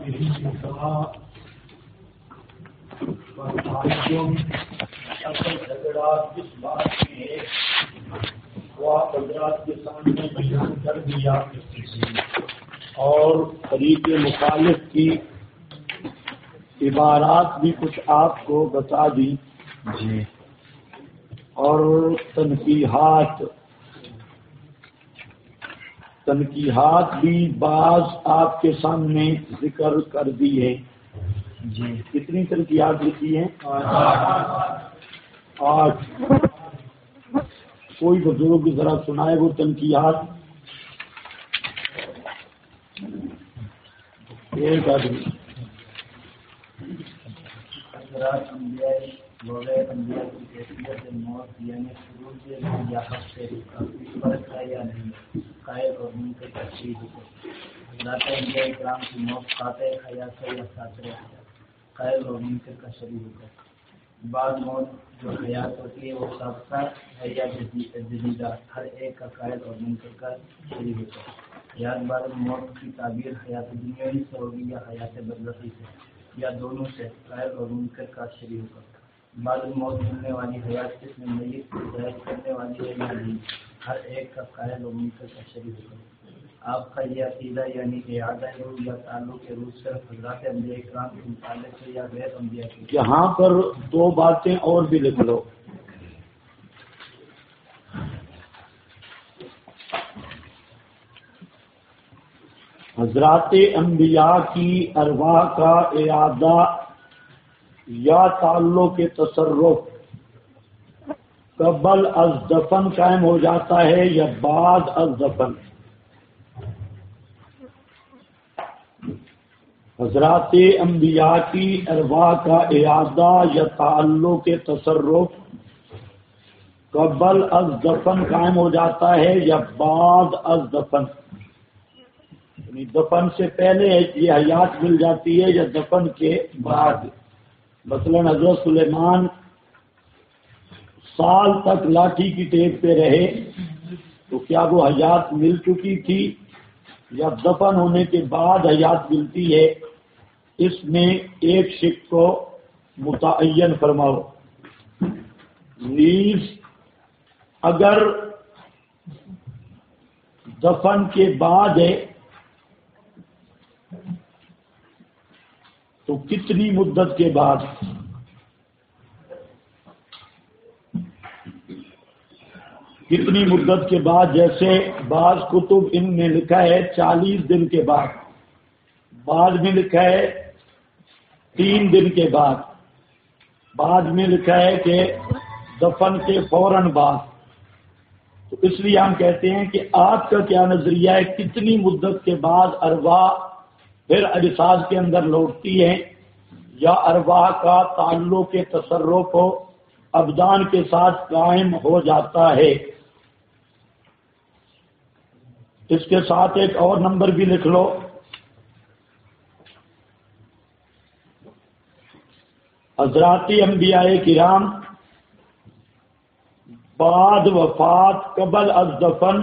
جھگڑا جس بات میں ہے وہ حضرات کے سامنے بیان کر دیا اور طریق مخالف کی عبارات بھی کچھ آپ کو بتا دی جی، اور تنقیحات بھی بعض آپ کے سامنے ذکر کر دی ہے جی۔ کتنی تنقیحات لکھی ہیں؟ 8۔ کوئی بزرگ ذرا سنائے وہ تنقیحات، ایک آدمی۔ انبیاء کی کیفیت موت یعنی خروج یا حق سے فرق ہے یا نہیں، قائل اور منکر کا تشریح ہے۔ حضرات انبیاء کرام کی موت قاطع حیات ہے یا ساتر حیات، قائل اور منکر کا شریح ہے۔ بعض موت جو حیات ہوتی ہے وہ سابقہ ہے یا جدیدہ، ہر ایک کا قائل اور منکر کا شریح ہوتا ہے۔ حیات بعد موت کی تعبیر حیات دنیاوی سے ہوگی یا حیات برزخی سے، یا دونوں سے، قائل اور منکر کا شریح ہوگا۔ بعد موت ملنے والی حیات جس میں میت کو ظاہر کرنے والی ہے یا نہیں، ہر ایک کا قائل اور منکر کا شریح ہوگا۔ آپ کا یہ عقیدہ یعنی اعادہ روح یا تعلق روح صرف حضرات انبیاء کرام کے متعلق ہے یا غیر انبیاء کے؟ یہاں پر 2 باتیں اور بھی لکھ لو۔ حضرات انبیاء کی ارواح کا اعادہ یا تعلق کے تصرف قبل از دفن قائم ہو جاتا ہے یا بعد از دفن؟ حضرات انبیاء کی ارواح کا اعادہ یا تعلق کے تصرف قبل از دفن قائم ہو جاتا ہے یا بعد از دفن؟ یعنی دفن سے پہلے یہ حیات مل جاتی ہے یا دفن کے بعد؟ مثلا حضرت سلیمان سال تک لاٹھی کی ٹیک پہ رہے تو کیا وہ حیات مل چکی تھی یا دفن ہونے کے بعد حیات ملتی ہے؟ اس میں ایک شک کو متعین فرماؤ۔ نیز اگر دفن کے بعد ہے تو کتنی مدت کے بعد؟ کتنی مدت کے بعد؟ جیسے بعض کتب ان میں لکھا ہے 40 دن کے بعد، بعض میں لکھا ہے 3 دن کے بعد، بعض میں لکھا ہے کہ دفن کے فوراً بعد۔ تو اس لیے ہم کہتے ہیں کہ آپ کا کیا نظریہ ہے، کتنی مدت کے بعد ارواح پھر اجساد کے اندر لوٹتی ہیں، یا ارواح کا تعلق کے تصرف ہو ابدان کے ساتھ قائم ہو جاتا ہے؟ اس کے ساتھ ایک اور نمبر بھی لکھ لو۔ حضرات انبیاء کرام بعد وفات قبل از دفن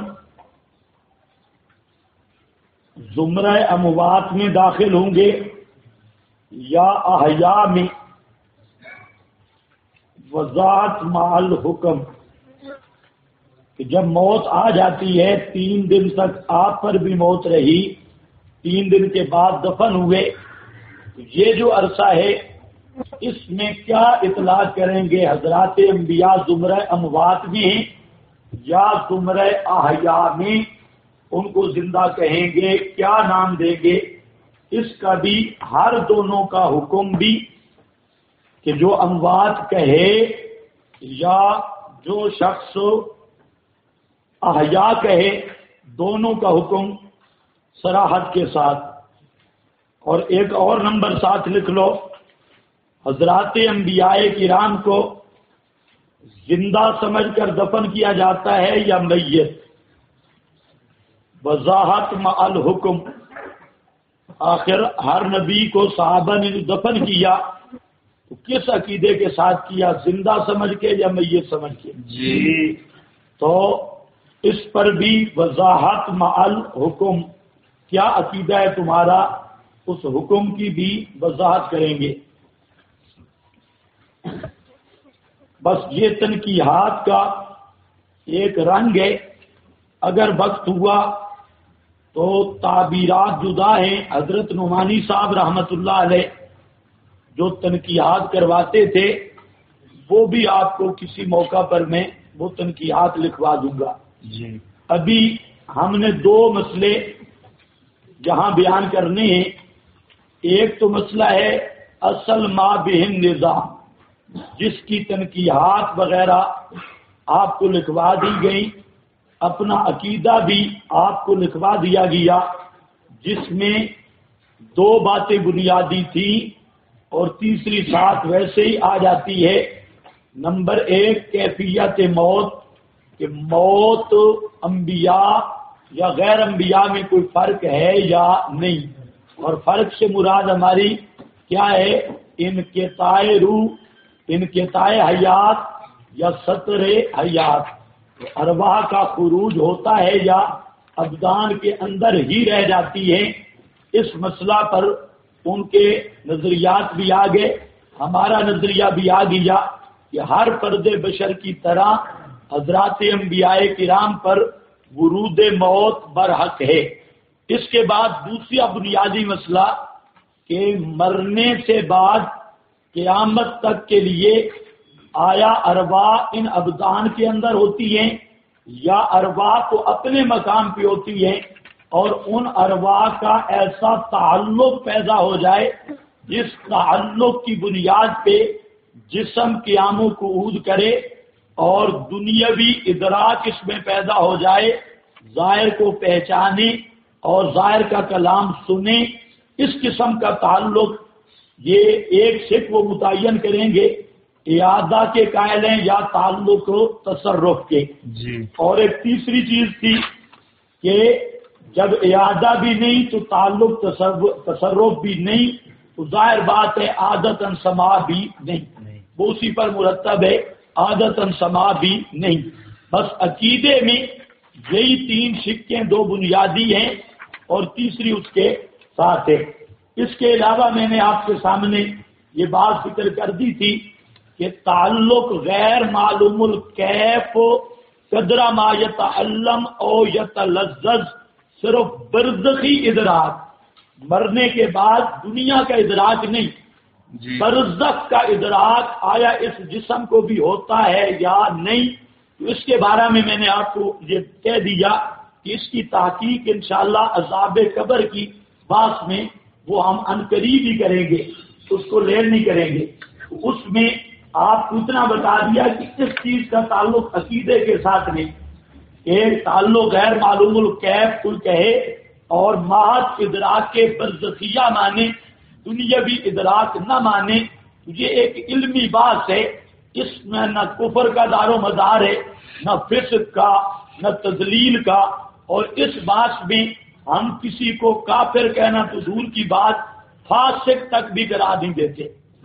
زمرہ اموات میں داخل ہوں گے یا احیاء میں؟ وضاحت مع الحکم، کہ جب موت آ جاتی ہے 3 دن تک آپ پر بھی موت رہی، 3 دن کے بعد دفن ہوئے، یہ جو عرصہ ہے اس میں کیا اطلاع کریں گے؟ حضرات انبیاء زمرہ اموات میں یا زمرہ احیاء میں؟ ان کو زندہ کہیں گے، کیا نام دیں گے؟ اس کا بھی ہر دونوں کا حکم بھی، کہ جو اموات کہے یا جو شخص احیاء کہے، دونوں کا حکم صراحت کے ساتھ۔ اور ایک اور نمبر ساتھ لکھ لو، حضرات انبیاء کرام کو زندہ سمجھ کر دفن کیا جاتا ہے یا میت؟ وضاحت مع الحکم، آخر ہر نبی کو صحابہ نے دفن کیا تو کس عقیدے کے ساتھ کیا، زندہ سمجھ کے یا میت سمجھ کے؟ جی، تو اس پر بھی وضاحت مع الحکم، کیا عقیدہ ہے تمہارا اس حکم کی بھی وضاحت کریں گے۔ بس یہ تنقیحات کا ایک رنگ ہے، اگر وقت ہوا تو تعبیرات جدا ہیں۔ حضرت نعمانی صاحب رحمت اللہ علیہ جو تنقیحات کرواتے تھے وہ بھی آپ کو کسی موقع پر میں وہ تنقیحات لکھوا دوں گا۔ جی ابھی ہم نے دو مسئلے جہاں بیان کرنے ہیں، ایک تو مسئلہ ہے اصل ما بہن نظام، جس کی تنقیحات وغیرہ آپ کو لکھوا دی گئی، اپنا عقیدہ بھی آپ کو لکھوا دیا گیا، جس میں دو باتیں بنیادی تھیں اور تیسری ساتھ ویسے ہی آ جاتی ہے۔ نمبر ایک کیفیت موت، کہ موت انبیاء یا غیر انبیاء میں کوئی فرق ہے یا نہیں، اور فرق سے مراد ہماری کیا ہے؟ انقطاع روح، انقطاع حیات یا سطر حیات، ارواح کا خروج ہوتا ہے یا ابدان کے اندر ہی رہ جاتی ہے۔ اس مسئلہ پر ان کے نظریات بھی آگے، ہمارا نظریہ بھی آ گیا کہ ہر فرد بشر کی طرح حضرات انبیاء کرام پر ورود موت برحق ہے۔ اس کے بعد دوسرا بنیادی مسئلہ کہ مرنے سے بعد قیامت تک کے لیے آیا ارواح ان ابدان کے اندر ہوتی ہیں یا ارواح تو اپنے مقام پہ ہوتی ہیں، اور ان ارواح کا ایسا تعلق پیدا ہو جائے جس تعلق کی بنیاد پہ جسم قیام و قعود کرے اور دنیاوی ادراک اس میں پیدا ہو جائے، ظاہر کو پہچانے اور ظاہر کا کلام سنے۔ اس قسم کا تعلق یہ ایک صرف وہ متعین کریں گے اعادہ کے قائل ہیں یا تعلق تصرف کے۔ جی اور ایک تیسری چیز تھی کہ جب اعادہ بھی نہیں تو تعلق تصرف بھی نہیں، تو ظاہر بات ہے عادتاً سما بھی نہیں، وہ اسی پر مرتب ہے، عادتاً سما بھی نہیں۔ بس عقیدے میں یہی تین شقیں دو بنیادی ہیں اور تیسری اس کے ساتھ ہے۔ اس کے علاوہ میں نے آپ کے سامنے یہ بات ذکر کر دی تھی کہ تعلق غیر معلوم الکیف قدر ما یتعلم او یتلذذ، صرف برزخی ادراک، مرنے کے بعد دنیا کا ادراک نہیں، برزخ کا ادراک آیا اس جسم کو بھی ہوتا ہے یا نہیں۔ تو اس کے بارے میں نے آپ کو یہ کہہ دیا کہ اس کی تحقیق انشاءاللہ عذاب قبر کی بات میں وہ ہم عنقریب ہی کریں گے، اس کو لیر نہیں کریں گے۔ اس میں آپ کو اتنا بتا دیا کہ اس چیز کا تعلق عقیدے کے ساتھ نہیں، ایک تعلق غیر معلوم الکیف کل کہے اور محض ادراک کے برزخیہ مانے، دنیاوی ادراک نہ مانے، یہ ایک علمی بات ہے۔ اس میں نہ کفر کا دار و مدار ہے، نہ فسق کا، نہ تضلیل کا، اور اس بات میں ہم کسی کو کافر کہنا تو دور کی بات، فاسق تک بھی قرار نہیں دیتے۔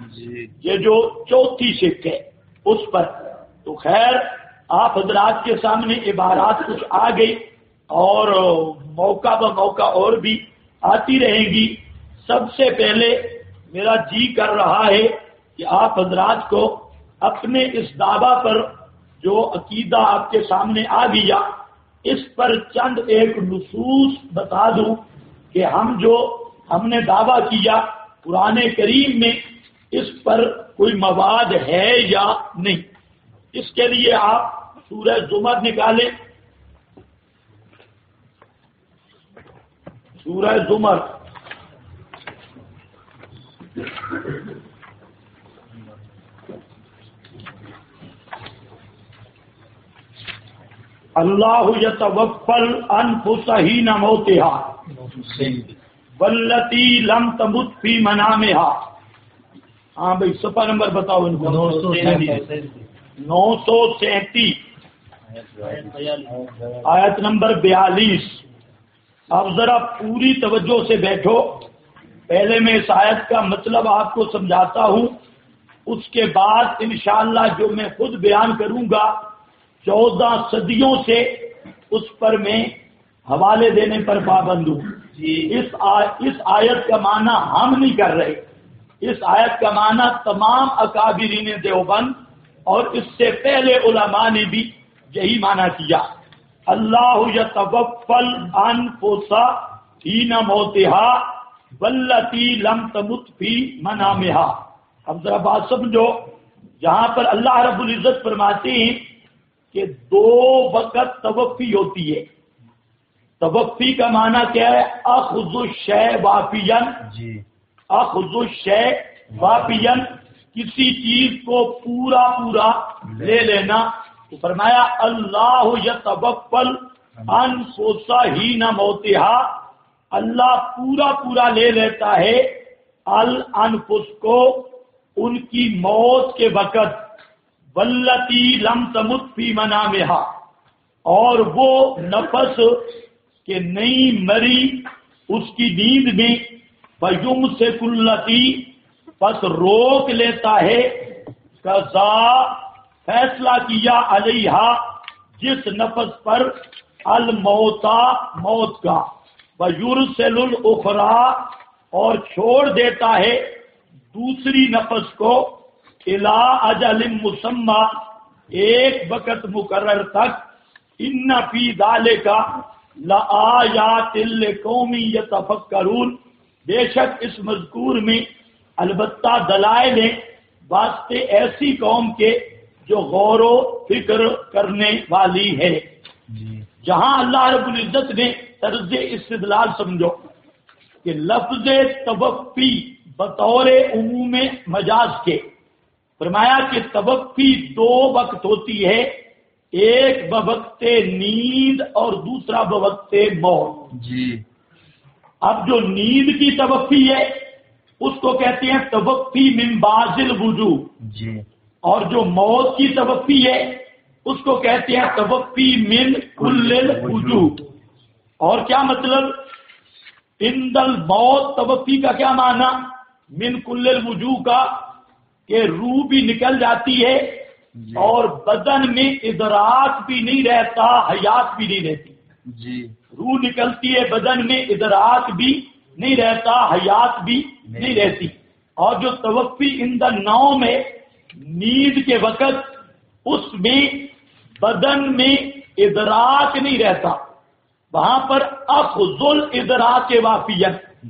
یہ جو چوتھی شق ہے اس پر تو خیر آپ حضرات کے سامنے عبارات کچھ آ گئی اور موقع بہ موقع اور بھی آتی رہیں گی۔ سب سے پہلے میرا جی کر رہا ہے کہ آپ حضرات کو اپنے اس دعویٰ پر جو عقیدہ آپ کے سامنے آ گیا اس پر چند ایک نصوص بتا دوں کہ ہم نے دعویٰ کیا قرآن کریم میں اس پر کوئی مواد ہے یا نہیں۔ اس کے لیے آپ سورہ زمر نکالیں، سورہ زمر اللہ یتوفی الانفس حین موتہا واللتی لم تمت فی منامہا۔ ہاں بھائی صفحہ نمبر بتاؤ ان کو۔ 937 آیت نمبر 42۔ اب ذرا پوری توجہ سے بیٹھو، پہلے میں اس آیت کا مطلب آپ کو سمجھاتا ہوں، اس کے بعد انشاءاللہ جو میں خود بیان کروں گا 14 صدیوں سے اس پر میں حوالے دینے پر پابند ہوں۔ اس آیت کا معنی ہم نہیں کر رہے، اس آیت کا معنی تمام اکابرین دیوبند اور اس سے پہلے علماء نے بھی یہی معنی کیا۔ اللہ یتوفل الانفس حین موتها والتی لم تمت فی منامہا۔ اب ذرا بات سمجھو، جہاں پر اللہ رب العزت فرماتے ہیں کہ 2 وقت توفی ہوتی ہے۔ توفی کا معنی کیا ہے؟ اخذ الشیء وافیاً، اخذ الشیء وافیاً، کسی چیز کو پورا پورا لے لینا۔ تو فرمایا اللہ یتوفل الانفس حین موتها، اللہ پورا پورا لے لیتا ہے الانفس کو ان کی موت کے وقت، والتی لم تمت فی منامہا، اور وہ نفس کہ نہیں مری اس کی نیند میں، فیمسک التی، پس روک لیتا ہے، قضا فیصلہ کیا علیہا جس نفس پر، الموتا موت کا، ویرسل الاخری، اور چھوڑ دیتا ہے دوسری نفس کو، الی اجل مسمی، ایک وقت مقرر تک، ان فی ذالک لآیات لقوم یتفکرون، بے شک اس مذکور میں البتہ دلائل ہیں واسطے ایسی قوم کے جو غور و فکر کرنے والی ہے۔ جہاں اللہ رب العزت نے طرز استدلال سمجھو کہ لفظ توفی بطور عموم مجاز کے، فرمایا کہ توفی 2 وقت ہوتی ہے، ایک بوقت نیند اور دوسرا بوقت موت۔ اب جو نیند کی توفی ہے اس کو کہتے ہیں توفی من بعض الوجوہ، اور جو موت کی توفی ہے اس کو کہتے ہیں توفی من کل الوجوہ۔ اور کیا مطلب؟ عند الموت توفی کا کیا معنی؟ من کل الوجوہ کا کہ روح بھی نکل جاتی ہے اور بدن میں ادراک بھی نہیں رہتا، حیات بھی نہیں رہتی۔ روح نکلتی ہے، بدن میں ادراک بھی نہیں رہتا، حیات بھی نہیں رہتی۔ اور جو توفی عند النوم ہے، نیند کے وقت، اس میں بدن میں ادراک نہیں رہتا، وہاں پر اخذ الادراک وافیا،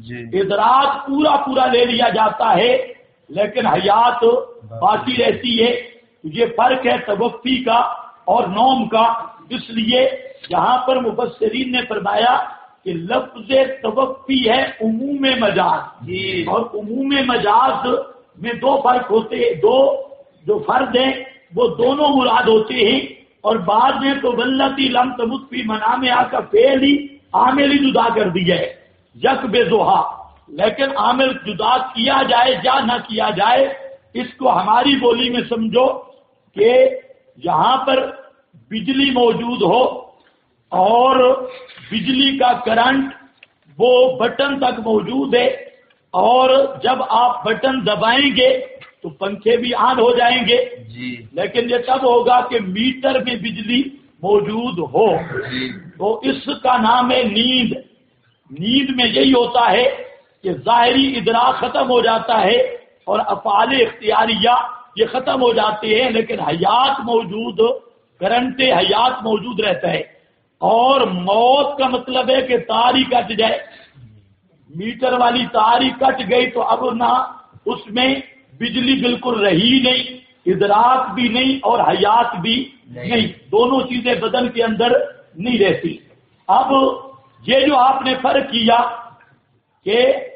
ادراک پورا پورا لے لیا جاتا ہے لیکن حیات باقی رہتی ہے۔ یہ فرق ہے توفی کا اور نوم کا۔ اس لیے یہاں پر مفسرین نے فرمایا کہ لفظ توفی ہے عموم مجاز، اور عموم مجاز میں 2 فرق ہوتے ہیں، 2 جو فرد ہیں وہ دونوں مراد ہوتے ہیں، اور بعد میں تو والتی لم تمت فی منامہا کا فعل ہی عامل ہی جدا کر دیا ہے، یک بے ضحیٰ۔ لیکن عامل جدا کیا جائے یا نہ کیا جائے، اس کو ہماری بولی میں سمجھو کہ یہاں پر بجلی موجود ہو اور بجلی کا کرنٹ وہ بٹن تک موجود ہے، اور جب آپ بٹن دبائیں گے تو پنکھے بھی آن ہو جائیں گے، لیکن یہ تب ہوگا کہ میٹر میں بجلی موجود ہو۔ تو اس کا نام ہے نیند۔ نیند میں یہی ہوتا ہے کہ ظاہری ادراک ختم ہو جاتا ہے اور افعال اختیاریہ یہ ختم ہو جاتے ہیں، لیکن حیات موجود، کرنٹ حیات موجود رہتا ہے۔ اور موت کا مطلب ہے کہ تار ہی کٹ جائے، میٹر والی تار ہی کٹ گئی تو اب نہ اس میں بجلی بالکل رہی نہیں، ادراک بھی نہیں اور حیات بھی نہیں، دونوں چیزیں بدن کے اندر نہیں رہتی۔ اب یہ جو آپ نے فرق کیا کہ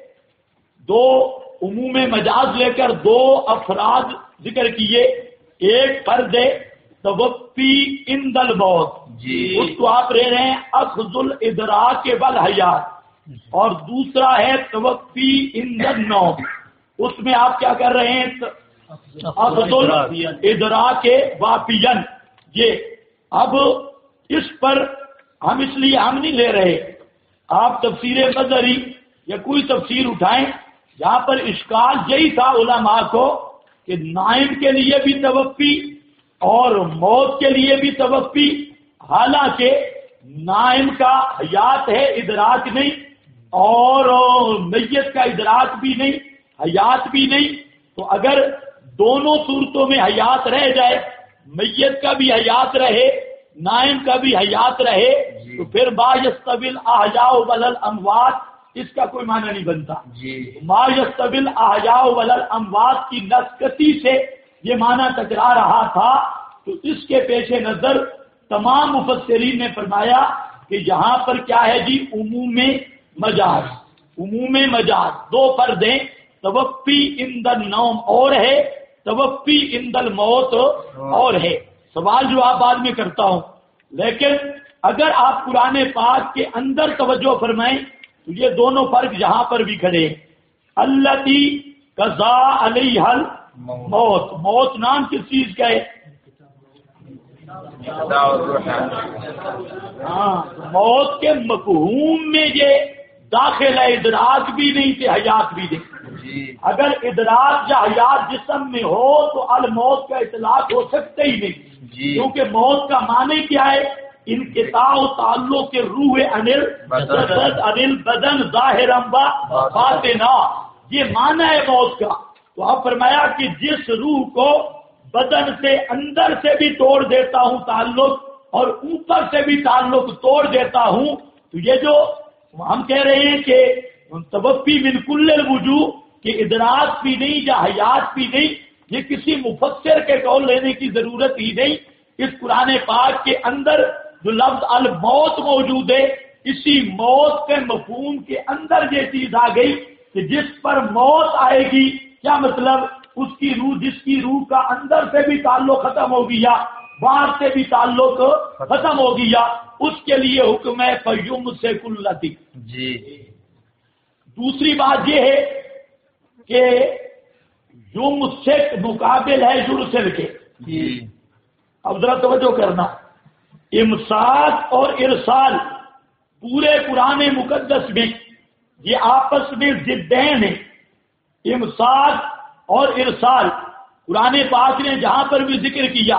2 عموم مجاز لے کر 2 افراد ذکر کیے، ایک فرد ہے توفی عند الموت، اس کو آپ رہ رہے ہیں اخذ الادراک والحیات، اور دوسرا ہے توفی عند النوم، اس میں آپ کیا کر رہے ہیں؟ اخذ الادراک وافیا۔ یہ اب اس پر ہم اس لیے ہم نہیں لے رہے، آپ تفسیر بدری یا کوئی تفسیر اٹھائیں جہاں پر اشکال یہی تھا علماء کو کہ نائم کے لیے بھی توفی اور موت کے لیے بھی توفی، حالانکہ نائم کا حیات ہے ادراک نہیں، اور میت کا ادراک بھی نہیں، حیات بھی نہیں، تو اگر دونوں صورتوں میں حیات رہ جائے، میت کا بھی حیات رہے، نائم کا بھی حیات رہے، تو پھر ما یستوی الاحیاء والاموات اس کا کوئی معنی نہیں بنتا. ما یستوی الاحیاء والاموات کی نسکتی سے یہ معنی ٹکرا رہا تھا، تو اس کے پیش نظر تمام مفسرین نے فرمایا کہ یہاں پر کیا ہے جی، عموم مجاز. عموم مجاز دو فرض ہیں، توفی عند النوم اور ہے، توفی عند الموت اور ہے. سوال جو آپ بعد میں کرتا ہوں، لیکن اگر آپ قرآن پاک کے اندر توجہ فرمائیں تو یہ دونوں فرق یہاں پر بھی کھڑے ہیں. التی قضا علیہ الموت، موت نام کس چیز کا ہے؟ ہاں، موت کے مفہوم میں یہ داخل ہے، ادراک بھی نہیں تھے، حیات بھی نہیں. اگر ادراک یا حیات جسم میں ہو تو الموت کا اطلاق ہو سکتا ہی نہیں، کیونکہ موت کا معنی کیا ہے؟ انقطاع تعلق کے روح انل بدن ظاہر باطنا، یہ معنی ہے موت کا. تو آپ فرمایا کہ جس روح کو بدن سے اندر سے بھی توڑ دیتا ہوں تعلق اور اوپر سے بھی تعلق توڑ دیتا ہوں، تو یہ جو ہم کہہ رہے ہیں کہ توفی من کل الوجوہ کہ ادراک بھی نہیں یا حیات بھی نہیں، یہ کسی مفسر کے قول لینے کی ضرورت ہی نہیں. اس قرآن پاک کے اندر جو لفظ الموت موجود ہے، اسی موت کے مفہوم کے اندر یہ چیز آ گئی کہ جس پر موت آئے گی، کیا مطلب؟ اس کی روح، جس کی روح کا اندر سے بھی تعلق ختم ہو گیا، باہر سے بھی تعلق ختم ہو گیا، اس کے لیے حکم ہے فیوم سے کلتی. دوسری بات یہ ہے کہ یم سے مقابل ہے یرسل کے. اب ذرا توجہ کرنا، امساک اور ارسال پورے قرآن مقدس میں یہ آپس میں ضدین ہیں. امساک اور ارسال قرآن پاک نے جہاں پر بھی ذکر کیا،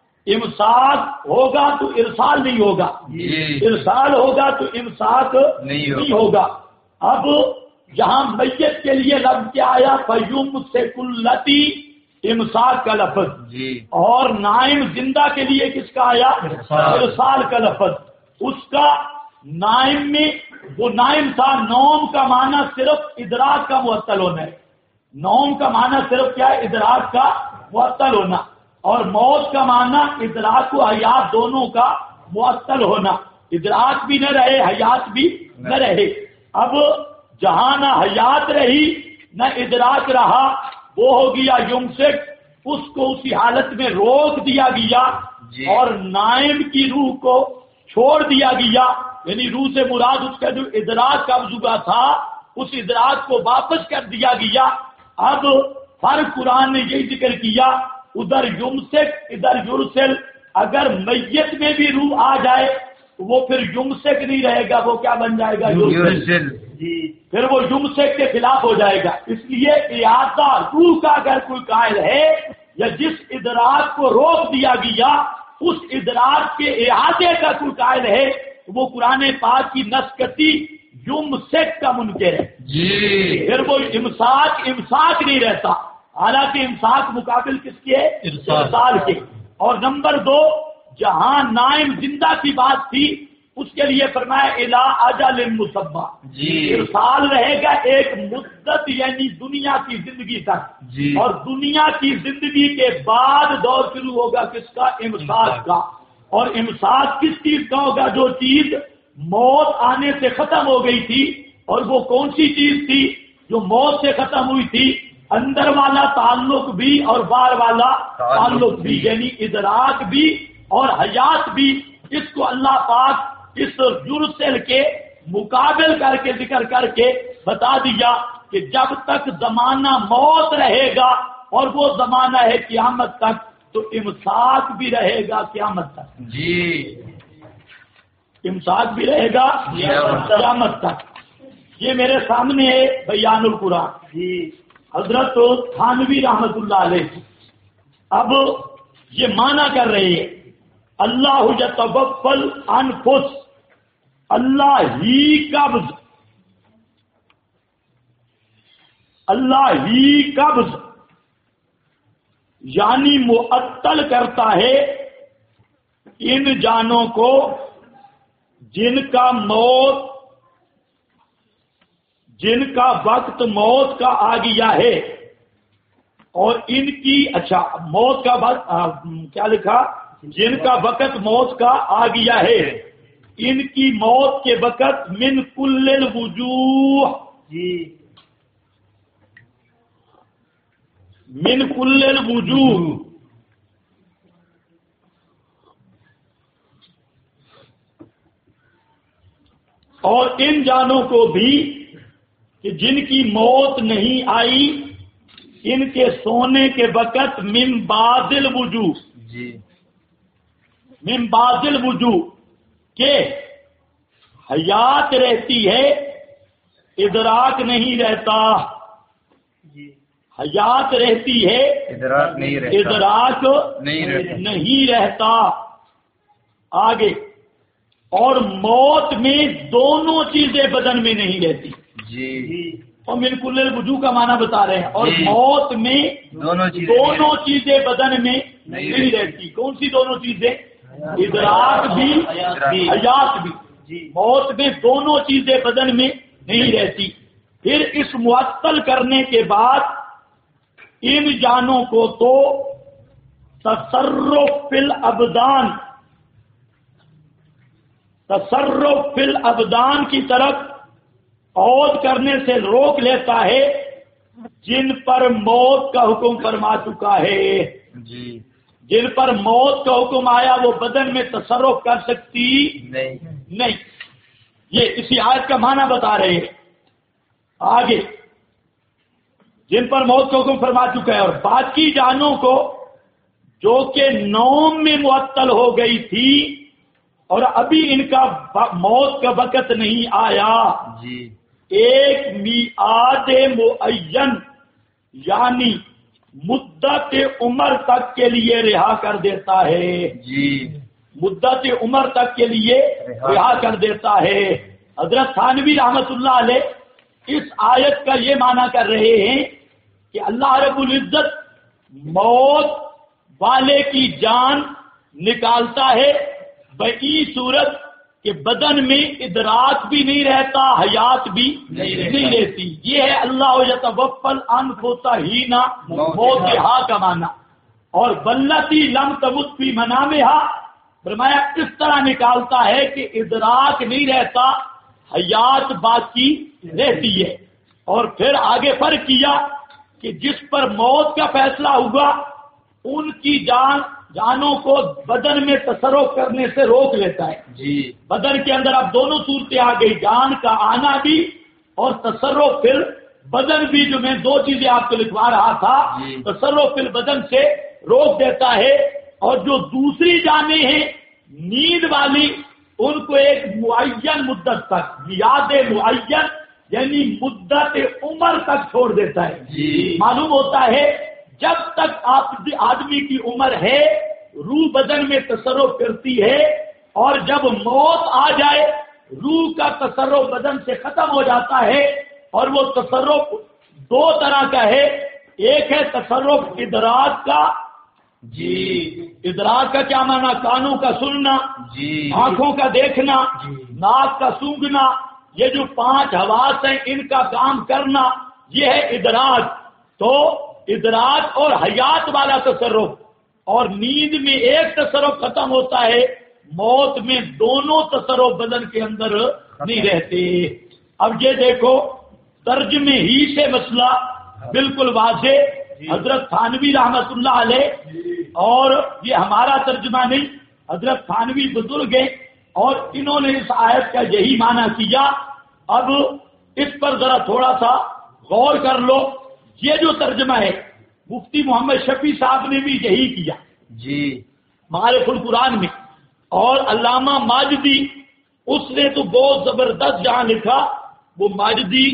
امساک ہوگا تو ارسال نہیں ہوگا، ارسال ہوگا تو امساک نہیں ہوگا. اب جہاں میت کے لیے لفظ کیا آیا فیوم سے کلتی، امساک کا لفظ، اور نائم زندہ کے لیے کس کا آیا؟ ارسال کا لفظ. اس کا نائم میں وہ نائم تھا، نوم کا معنی صرف ادراک کا معطل ہونا ہے. نوم کا معنی صرف کیا ہے؟ ادراک کا معطل ہونا. اور موت کا معنی ادراک و حیات دونوں کا معطل ہونا، ادراک بھی نہ رہے، حیات بھی نہ رہے. اب جہاں نہ حیات رہی نہ ادراک رہا، وہ ہو گیا یمسک، اس کو اسی حالت میں روک دیا گیا اور نائم کی روح کو چھوڑ دیا گیا. یعنی روح سے مراد اس کا جو ادراک کا وجوہ تھا، اس ادراک کو واپس کر دیا گیا. اب ہر قرآن نے یہی ذکر کیا، ادھر یمسک ادھر یرسل. اگر میت میں بھی روح آ جائے تو وہ پھر یمسک نہیں رہے گا، وہ کیا بن جائے گا؟ یرسل. پھر وہ یمسک کے خلاف ہو جائے گا. اس لیے احاطہ روح کا اگر کوئی قائل ہے یا جس ادراک کو روک دیا گیا اس ادراک کے احاطے کا کوئی قائل ہے، وہ قرآن پاک کی نسکتی یمسک کا منکر ہے. پھر وہ امساک نہیں رہتا، حالانکہ امساک مقابل کس کے؟ ارسال کے. اور نمبر 2، جہاں نائم زندہ کی بات تھی اس کے لیے فرمایا الی اجل مسمى، ارسال رہے گا ایک مدت یعنی دنیا کی زندگی تک. اور دنیا کی زندگی کے بعد دور شروع ہوگا کس کا؟ امساک کا. اور امساک کس چیز کا ہوگا؟ جو چیز موت آنے سے ختم ہو گئی تھی. اور وہ کون سی چیز تھی جو موت سے ختم ہوئی تھی؟ اندر والا تعلق بھی اور باہر والا تعلق بھی، یعنی ادراک بھی اور حیات بھی. اس کو اللہ پاک اس یرسل کے مقابل کر کے ذکر کر کے بتا دیا کہ جب تک زمانہ موت رہے گا اور وہ زمانہ ہے قیامت تک، تو امساک بھی رہے گا قیامت تک. امساک بھی رہے گا قیامت تک. یہ میرے سامنے ہے بیان القرآن، حضرت تھانوی رحمت اللہ علیہ. اب یہ معنی کر رہے ہیں اللہ یتوفل انفس، اللہ ہی قبض اللہ ہی قبض یعنی معطل کرتا ہے ان جانوں کو جن کا وقت موت کا آ گیا ہے، اور ان کی موت کا وقت کیا لکھا، جن کا وقت موت کا آ گیا ہے، ان کی موت کے وقت من کل الوجوہ، من کل الوجوہ، اور ان جانوں کو بھی کہ جن کی موت نہیں آئی، ان کے سونے کے وقت من بعض الوجوہ، من بعض الوجوہ کہ حیات رہتی ہے، ادراک نہیں رہتا، حیات رہتی ہے، ادراک نہیں رہتا۔ آگے، اور موت میں دونوں چیزیں بدن میں نہیں رہتی، اور من کل الوجوہ کا معنی بتا رہے ہیں، اور موت میں دونوں چیزیں بدن میں نہیں رہتی۔ کون سی دونوں چیزیں؟ ادراک بھی، حیات بھی۔ موت میں دونوں چیزیں بدن میں نہیں رہتی۔ پھر اس معطل کرنے کے بعد ان جانوں کو تو تصرف فی الابدان کی طرف عود کرنے سے روک لیتا ہے جن پر موت کا حکم فرما چکا ہے۔ جن پر موت کا حکم آیا وہ بدن میں تصرف کر سکتی نہیں۔ یہ اسی آیت کا معنی بتا رہے ہیں۔ آگے، جن پر موت کا حکم فرما چکا ہے، اور باقی جانوں کو جو کہ نوم میں معطل ہو گئی تھی اور ابھی ان کا موت کا وقت نہیں آیا، ایک میعاد معین یعنی مدت عمر تک کے لیے رہا کر دیتا ہے۔ مدت عمر تک کے لیے رہا کر دیتا ہے۔ حضرت تھانوی رحمت اللہ علیہ اس آیت کا یہ معنی کر رہے ہیں کہ اللہ رب العزت موت والے کی جان نکالتا ہے بئی صورت کہ بدن میں ادراک بھی نہیں رہتا، حیات بھی نہیں رہتی۔ یہ ہے اللہ یتوفی الانفس حین موتہا کا معنی۔ اور واللتی لم تمت فی منامہا، فرمایا اس طرح نکالتا ہے کہ ادراک نہیں رہتا، حیات باقی رہتی ہے۔ اور پھر آگے فرق کیا کہ جس پر موت کا فیصلہ ہوا ان کی جانوں کو بدن میں تصرف کرنے سے روک لیتا ہے۔ بدن کے اندر اب دونوں صورتیں آ گئی، جان کا آنا بھی اور تصرف پھر بدن بھی، جو میں دو چیزیں آپ کو لکھوا رہا تھا، تصرف پھر بدن سے روک دیتا ہے۔ اور جو دوسری جانیں ہیں نیند والی، ان کو ایک معین مدت تک، میعاد معین یعنی مدت عمر تک چھوڑ دیتا ہے۔ معلوم ہوتا ہے جب تک آدمی کی عمر ہے روح بدن میں تصرف کرتی ہے، اور جب موت آ جائے روح کا تصرف بدن سے ختم ہو جاتا ہے۔ اور وہ تصرف دو طرح کا ہے، ایک ہے تصرف ادراک کا۔ ادراک کا کیا معنی؟ کانوں کا سننا، آنکھوں کا دیکھنا، ناک کا سونگھنا، یہ جو 5 حواس ہیں ان کا کام کرنا، یہ ہے ادراک۔ تو ادراک اور حیات والا تصرف، اور نیند میں ایک تصرف ختم ہوتا ہے، موت میں دونوں تصرف بدن کے اندر نہیں رہتے۔ اب یہ دیکھو ترجمے ہی سے مسئلہ بالکل واضح۔ حضرت تھانوی رحمت اللہ علیہ، اور یہ ہمارا ترجمہ نہیں، حضرت تھانوی بزرگ ہیں اور انہوں نے اس آیت کا یہی معنی کیا۔ اب اس پر ذرا تھوڑا سا غور کر لو۔ یہ جو ترجمہ ہے مفتی محمد شفیع صاحب نے بھی یہی کیا معارف القرآن میں، اور علامہ ماجدی اس نے تو بہت زبردست جہاں لکھا، وہ ماجدی،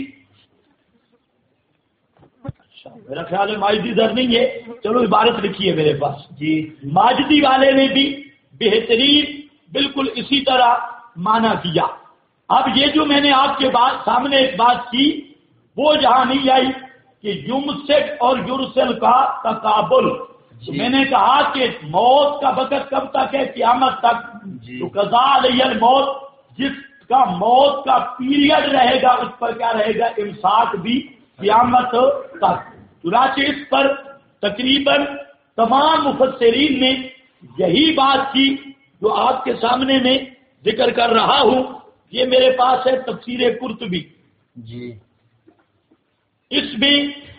میرا خیال ہے ماجدی در نہیں ہے، چلو عبارت لکھی ہے میرے پاس۔ ماجدی والے نے بھی بہترین بالکل اسی طرح معنی کیا۔ اب یہ جو میں نے آپ کے سامنے ایک بات کی وہ جہاں نہیں آئی، کہ یمسک اور یرسل کا تقابل. تو میں نے کہا کہ موت کا وقت کب تک ہے؟ قیامت تک. تو قضا علیہ الموت، جس کا موت کا پیریڈ رہے گا اس پر کیا رہے گا؟ امساک بھی قیامت تک. چنانچہ اس پر تقریباً تمام مفسرین نے یہی بات کی جو آپ کے سامنے میں ذکر کر رہا ہوں. یہ میرے پاس ہے تفسیر قرطبی. جی اس میں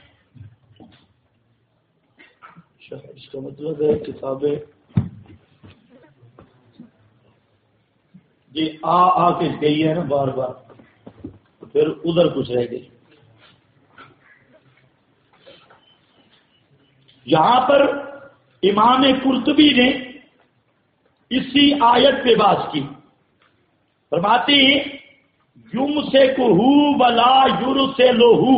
اس کا مطلب ہے کتابیں یہ آ کے گئی ہے نا بار بار، پھر ادھر کچھ رہ گئی. یہاں پر امام قرطبی نے اسی آیت پہ بات کی. فرماتے ہیں یم سے کوہو ولا یور سے لوہو،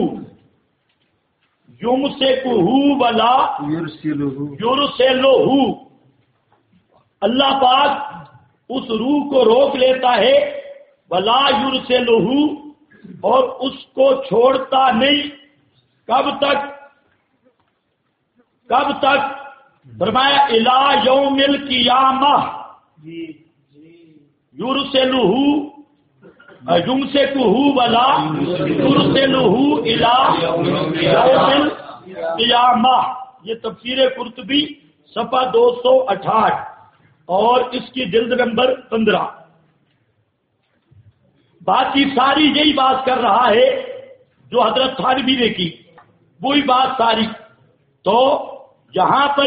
یم سے کوہو ولا یور سے لوہو. اللہ پاک اس روح کو روک لیتا ہے، ولا یور سے لوہو، اور اس کو چھوڑتا نہیں. کب تک؟ کب تک؟ فرمایا الی یوم القیامہ. یرسلہ یمسکہ ولا یرسلہ الی یوم القیامہ. یہ تفسیر قرطبی صفحہ 268 اور اس کی جلد نمبر 15. باقی ساری یہی بات کر رہا ہے جو حضرت تھانوی نے کی، وہی بات ساری. تو یہاں پر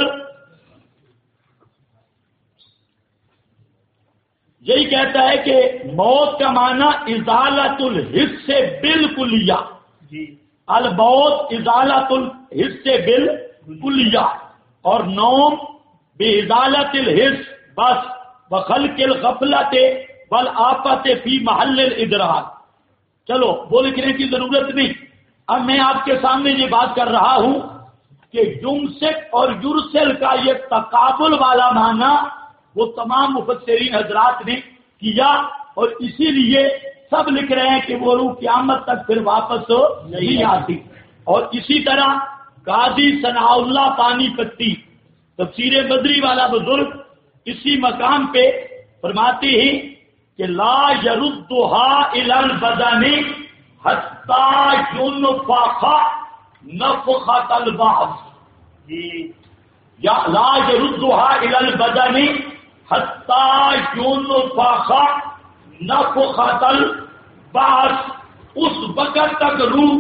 یہی کہتا ہے کہ موت کا معنی ازالت الحس بالکلیہ. الموت ازالت الحس بالکلیہ، اور نوم بازالت الحس بس بخلق الغفلت والآفت فی محل الادراک. چلو وہ لکھنے کی ضرورت نہیں. اب میں آپ کے سامنے یہ بات کر رہا ہوں کہ یمسک اور یرسل کا یہ تقابل والا معنی وہ تمام مفسرین حضرات نے کیا، اور اسی لیے سب لکھ رہے ہیں کہ وہ روح قیامت تک پھر واپس نہیں آتی. اور اسی طرح قاضی ثناء اللہ پانی پتی تفسیر بدری والا بزرگ اسی مقام پہ فرماتے ہیں کہ لا یردھا الی البدن حتی ينفخ نفخۃ البعث. یا لا یردھا الی البدن حتی ينفخ نفخۃ البعث. اس وقت تک روح،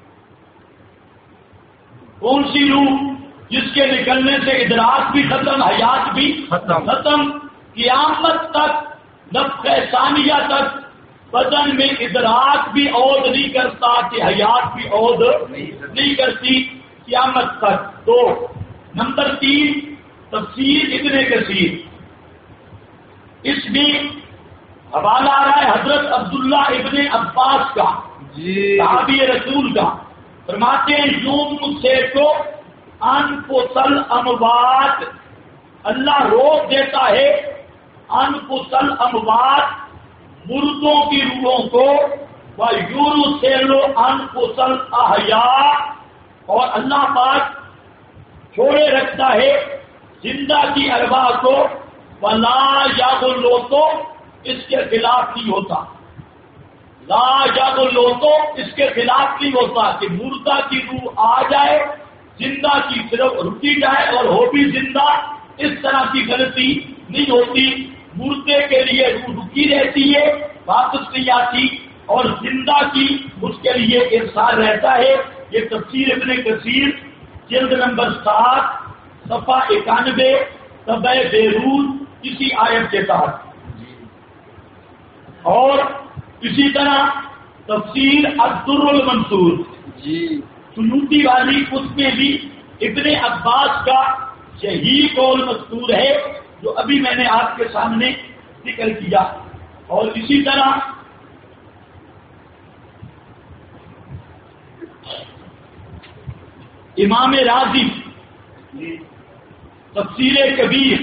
کون سی روح؟ جس کے نکلنے سے ادراک بھی ختم، حیات بھی ختم. قیامت تک نفخہ ثانیہ تک بدن میں ادراک بھی عود نہیں کرتا کہ حیات بھی عود نہیں کرتی قیامت تک. تو نمبر 3 تفسیر ابن کثیر، اس میں حوالہ آ رہا ہے حضرت عبداللہ ابن عباس کا، صحابی رسول کا. فرماتے ہیں یوم سے تو انفسل اموات، اللہ روک دیتا ہے انفسل اموات، مردوں کی روحوں کو، وَيُرْسِلُ أَنفُسَ الْأَحْيَاء، اور اللہ پاک چھوڑے رکھتا ہے زندہ کی ارواح کو. وَلَا يَغْلُطُ، اس کے خلاف نہیں ہوتا. لا يغلطُ، اس کے خلاف نہیں ہوتا کہ مردہ کی روح آ جائے، زندہ کی صرف رکی جائے اور ہو بھی زندہ. اس طرح کی غلطی نہیں ہوتی. مردے کے لیے روح رکی رہتی ہے، واپس نہیں آتی، اور زندہ کی اس کے لیے ارسال رہتا ہے. یہ تفسیر ابن کثیر جلد نمبر 7 صفحہ 91 طبع بیروت اسی آیت کے تحت. اور اسی طرح تفسیر الدر المنصور سنوٹی والی، اس میں بھی ابن عباس کا یہی قول مذکور ہے جو ابھی میں نے آپ کے سامنے ذکر کیا. اور اسی طرح امام رازی تفسیر کبیر،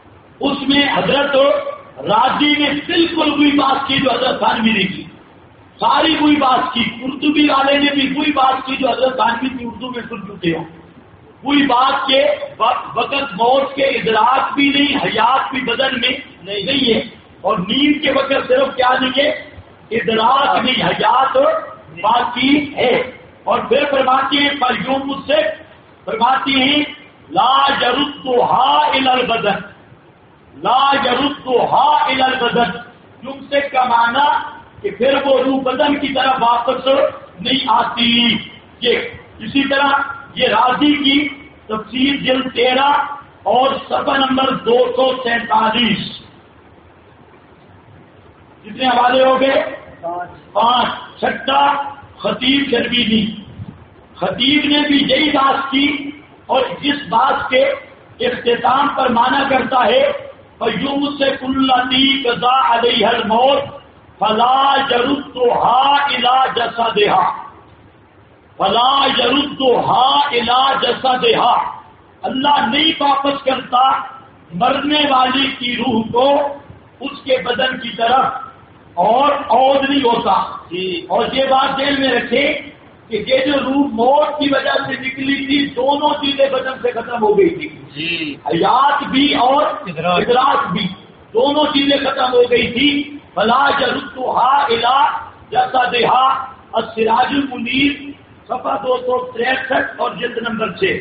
اس میں حضرت رازی نے بالکل وہی بات کی جو حضرت تھانوی نے کی. ساری وہی بات کی، قرطبی والے نے بھی وہی بات کی جو حضرت تھانوی کی اردو میں سن چکے ہوں، وہی بات کے وقت موت کے ادراک بھی نہیں، حیات بھی بدن میں نہیں ہے، اور نیند کے وقت صرف کیا نہیں ہے، ادراک نہیں، حیات باقی ہے۔ اور پھر فرماتی ہیں پریوم مجھ سے فرماتی ہیں لا یردھا الی البدن، لا یردھا الی البدن، تم سے کا معنی کہ پھر وہ روح بدن کی طرف واپس نہیں آتی۔ یہ اسی طرح یہ راضی کی تفسیر جلد 13 اور صفحہ نمبر 247، کتنے حوالے ہو گئے؟ 5۔ چھٹا خطیب شربینی، خطیب نے بھی یہی بات کی، اور جس بات کے اختتام پر مانا کرتا ہے فیوم سے کلتی قضا علیہ الموت فلا یردھا الی جسدھا، فلا یردھا الی جسدھا، اللہ نہیں واپس کرتا مرنے والی کی روح کو اس کے بدن کی طرف، اور عود نہیں ہوتا۔ اور یہ بات ذہن میں رکھے کہ یہ جو روح موت کی وجہ سے نکلی تھی، دونوں چیزیں بدن سے ختم ہو گئی تھی، حیات بھی اور ادراک بھی، دونوں چیزیں ختم ہو گئی تھی۔ فلا یردھا الی جسدھا، السراج المنیر صفحہ 263 اور جلد نمبر 6۔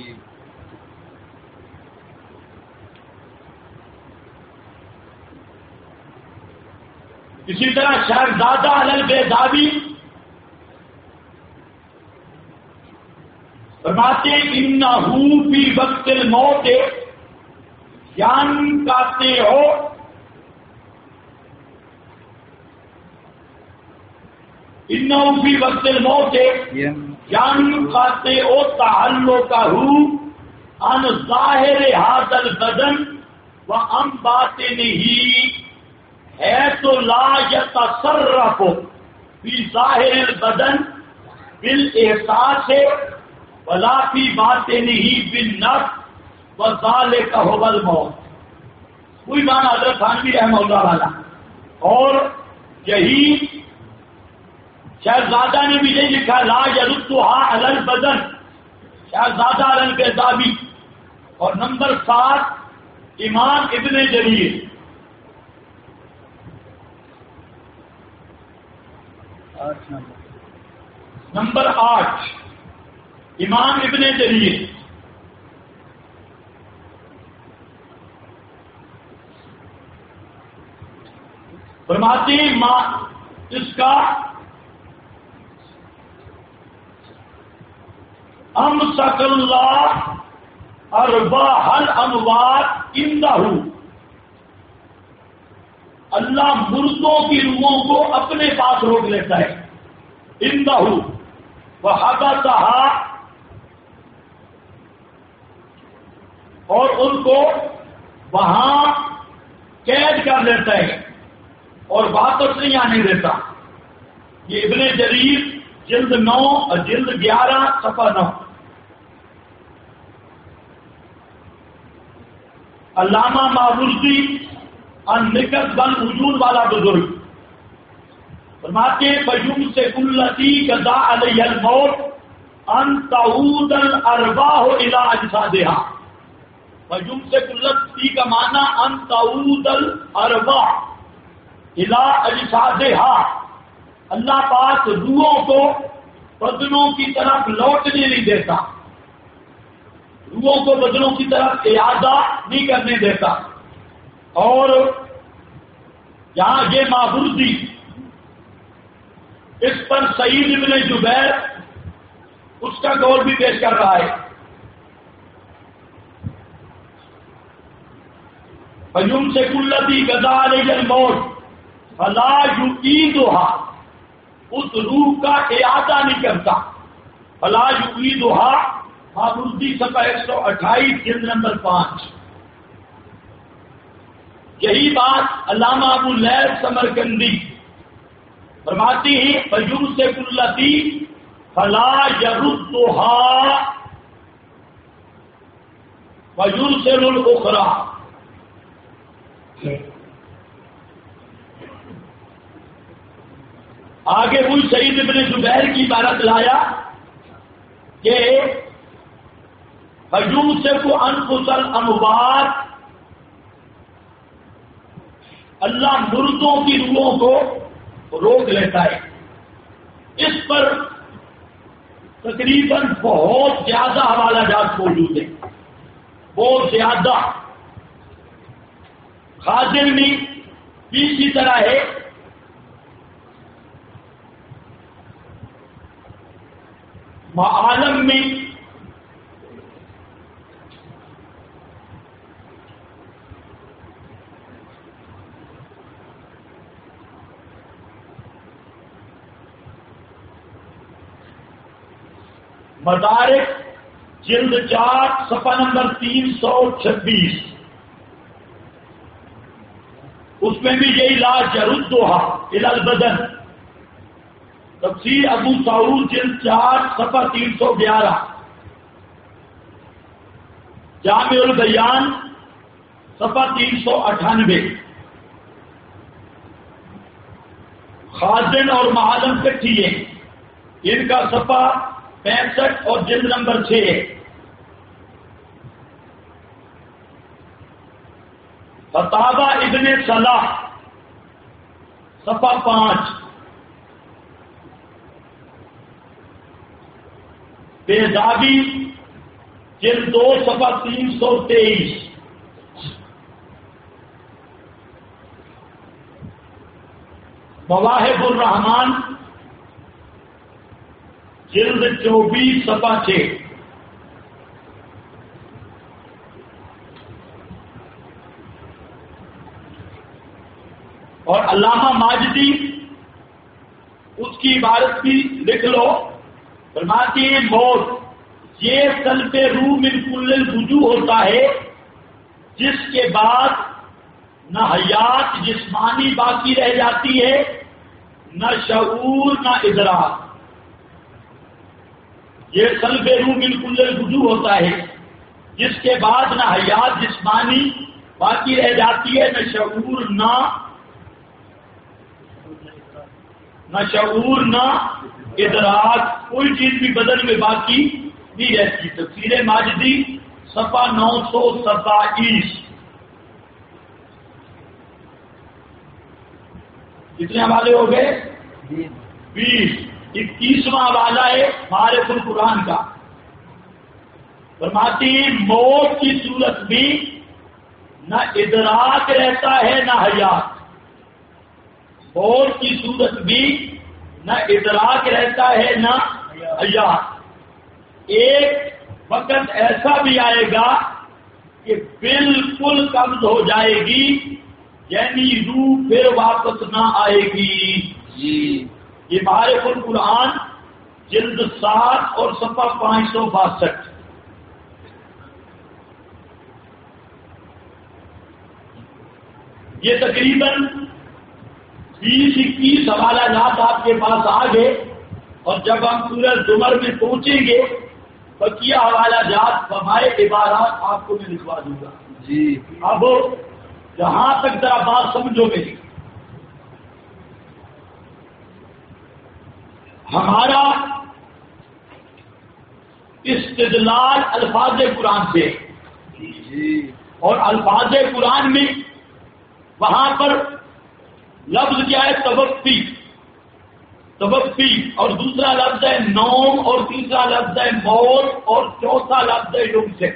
اسی طرح شہزادہ البیضاوی فرماتے ہیں انہو فی وقت الموت جان کاتے ہو، انہو فی وقت الموت جان کاتے ہو تعلقہ عن ظاہر ھذا البدن وعن باطنہ، ہے تو لا یتصرف فی ظاہر البدن بالاحساس ولا فی باطنہ بالنفس وذالک ھو الموت۔ کوئی معنی حضرت تھانوی رحمہ اللہ والا، اور یہی شہزادہ نے بھی یہی لکھا لا یردھا علی البدن، شہزادہ البیضاوی۔ اور نمبر 7 امام ابن جریر، نمبر 8 امام ابن جریر، فرماتے ہیں اس کا امسک اللہ ارواح الاموات عندہ، اللہ مردوں کی روحوں کو اپنے پاس روک لیتا ہے، عندہ وحبسہا، اور ان کو وہاں قید کر لیتا ہے اور واپس نہیں آنے دیتا۔ یہ ابن جریر جلد 9 اور جلد 11 صفحہ 9۔ علامہ ماوردی النکت بن وجود والا بزرگ فرماتے ہیں فیوم سے کلتی قضا علیہ الموت ان تعود الارواح الی اجسادھا، فیوم سے کلتی کا معنی ان تعود الارواح الی اجسادھا، اللہ پاک روحوں کو بدنوں کی طرف لوٹنے نہیں دیتا، روحوں کو بدنوں کی طرف اعادہ نہیں کرنے دیتا۔ اور یہاں یہ ماوردی اس پر سعید ابن جبیر اس کا قول بھی پیش کر رہا ہے۔ فیوم سے کلتی قضا علیہ الموت فلا یعیدھا، اس روح کا اعادہ نہیں کرتا، فلا یعیدھا، ماوردی صفحہ 128 جلد نمبر 5۔ یہی بات علامہ ابو لیث سمرقندی فرماتی ہیں فیوم سے کلتی فلا یردھا ویرسل الاخری، آگے وہی سعید ابن زبیر کی عبارت لایا کہ فَيُمْسِكُ أَنفُسَ الْأَمْوَاتِ، اللہ مردوں کی روحوں کو روک لیتا ہے. اس پر تقریباً بہت زیادہ حوالہ جات موجود ہیں، بہت زیادہ. خازن میں بھی اسی طرح ہے. معالم میں مدارک جلد 4 صفحہ نمبر 326، اس میں بھی یہی لا يردها الى البدن. تفسیر ابو سعود جلد 4 صفحہ 311، جامع البیان صفحہ 398. خازن اور معالم کٹھی ہیں، ان کا صفحہ 65 اور جلد نمبر 6 ہے. فتاوی ابن صلاح صفحہ 5، بیضاوی جلد 2 صفحہ 323، مواہب الرحمان جلد 24 صفحہ 6، اور علامہ ماجدی اس کی عبارت بھی لکھ لو. فرماتی ہے موت یہ سلب روح من کل الوجوہ ہوتا ہے جس کے بعد نہ حیات جسمانی باقی رہ جاتی ہے، نہ شعور نہ ادراک. یہ سلب روح من کل الوجوہ ہوتا ہے جس کے بعد نہ حیات جسمانی باقی رہ جاتی ہے، نہ شعور نہ ادراک، کوئی چیز بھی بدن میں باقی نہیں رہتی. تفسیر ماجدی صفحہ 927. کتنے حوالے ہو گئے؟ 20. 21واں حوالہ ہے معارف القرآن کا. فرماتی موت کی صورت میں نہ ادراک رہتا ہے نہ حیات. موت کی صورت بھی نہ ادراک رہتا ہے نہ حیات. ایک وقت ایسا بھی آئے گا کہ بالکل قبض ہو جائے گی، یعنی روح پھر واپس نہ آئے گی. یہ معارف القرآن جلد 7 اور صفحہ 562. یہ تقریباً 20-21 حوالہ جات آپ کے پاس آ گئے، اور جب ہم سورہ زمر میں پہنچیں گے بقیہ حوالہ جات بمائے عبارات آپ کو میں لکھوا دوں گا. اب جہاں تک ذرا بات سمجھو میری، ہمارا استدلال الفاظ قرآن سے، اور الفاظ قرآن میں وہاں پر لفظ کیا ہے؟ توفی، اور دوسرا لفظ ہے نوم، اور تیسرا لفظ ہے موت، اور چوتھا لفظ ہے یمسک.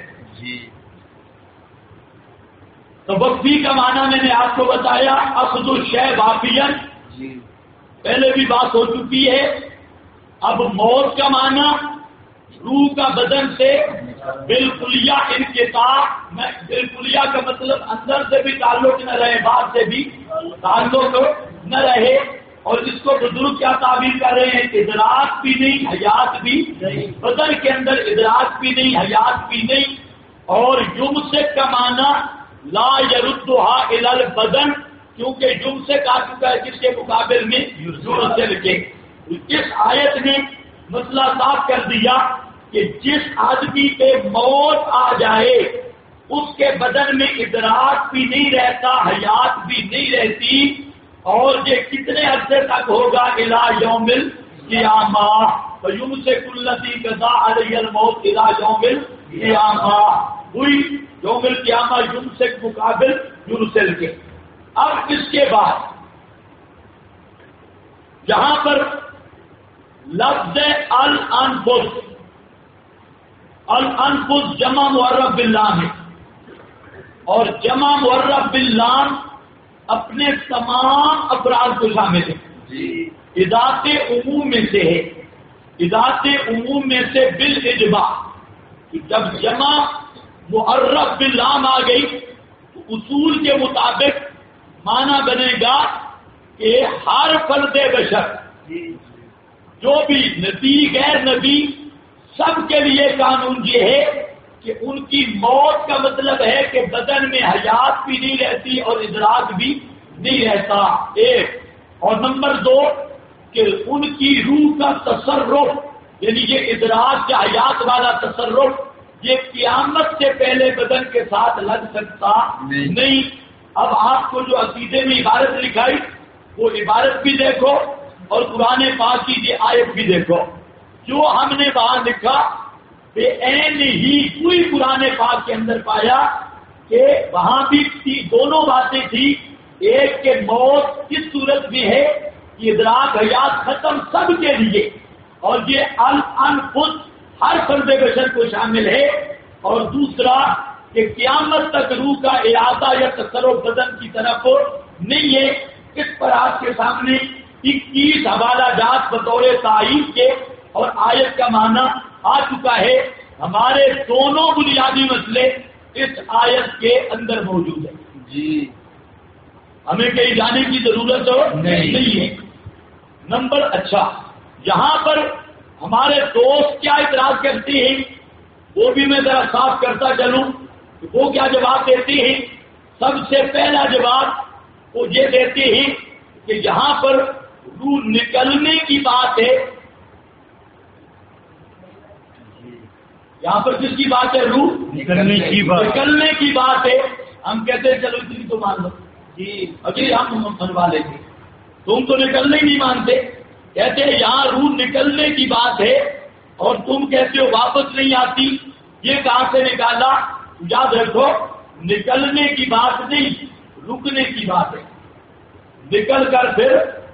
توفی کا معنی میں نے آپ کو بتایا اخذ الشیء واقعا، پہلے بھی بات ہو چکی ہے. اب موت کا معنی روح کا بدن سے بالکلیہ انقطاع. بالکلیہ کا مطلب اندر سے بھی تعلق نہ رہے، باہر سے بھی تعلق نہ رہے. اور اس کو بزرگ کیا تعبیر کر رہے ہیں؟ ادراک بھی نہیں، حیات بھی نہیں. بدن کے اندر ادراک بھی نہیں، حیات بھی نہیں. اور یمسک کا معنی لا يردها الى البدن، کیونکہ یمسک آ چکا ہے کس کے مقابل میں؟ یرسل کے. اس آیت نے مسئلہ صاف کر دیا کہ جس آدمی پہ موت آ جائے اس کے بدن میں ادراک بھی نہیں رہتا، حیات بھی نہیں رہتی، اور یہ کتنے عرصے تک ہوگا؟ الی یوم القیامہ فیمسک الذی قضی علی الموت الی یوم القیامہ. ہوئی یوم القیامہ یمسک مقابل یرسل کے. اب اس کے بعد جہاں پر لفظ الانفس، الانفس جمع معرف باللام ہے، اور جمع معرف باللام اپنے تمام افراد کو شامل ہے. اضافے عموم میں سے ہے، اضافے عموم میں سے بالاجماع. جب جمع معرف باللام آ گئی تو اصول کے مطابق معنی بنے گا کہ ہر فرد بشر، جو بھی نبی غیر نبی، سب کے لیے قانون یہ ہے کہ ان کی موت کا مطلب ہے کہ بدن میں حیات بھی نہیں رہتی اور ادراک بھی نہیں رہتا، ایک. اور نمبر دو کہ ان کی روح کا تصرف، یعنی یہ ادراک یا حیات والا تصرف، یہ قیامت سے پہلے بدن کے ساتھ لگ سکتا نہیں. اب آپ کو جو عقیدے میں عبارت لکھائی وہ عبارت بھی دیکھو اور قرآن پاک کی یہ آیت بھی دیکھو. جو ہم نے وہاں لکھا بے عین ہی کوئی قرآن پاک کے اندر پایا کہ وہاں بھی دونوں باتیں تھی. ایک کہ موت کس صورت میں ہے، ادراک حیات ختم سب کے لیے، اور یہ الانفس ہر فرد بشر کو شامل ہے. اور دوسرا کہ قیامت تک روح کا ارادہ یا تصرف بدن کی طرف نہیں ہے. اس پر آپ کے سامنے 21 حوالہ جات بطور تائید کے اور آیت کا معنی آ چکا ہے. ہمارے دونوں بنیادی مسئلے اس آیت کے اندر موجود ہیں. جی ہمیں کہیں جانے کی ضرورت نہیں ہے. نمبر اچھا، یہاں پر ہمارے دوست کیا اعتراض کرتے ہیں وہ بھی میں ذرا صاف کرتا چلوں. وہ کیا جواب دیتے ہیں؟ سب سے پہلا جواب وہ یہ دیتے ہیں کہ یہاں پر روح نکلنے کی بات ہے. یہاں پر کس کی بات ہے؟ روح نکلنے کی بات ہے. ہم کہتے ہیں چلو اتنی تو مان لو جی، ابھی ہم منوا لیں گے. تم تو نکلنے ہی نہیں مانتے. کہتے ہیں یہاں روح نکلنے کی بات ہے اور تم کہتے ہو واپس نہیں آتی. یہ کہاں سے نکالا؟ یاد رکھو، نکلنے کی بات نہیں، رکنے کی بات ہے. نکل کر پھر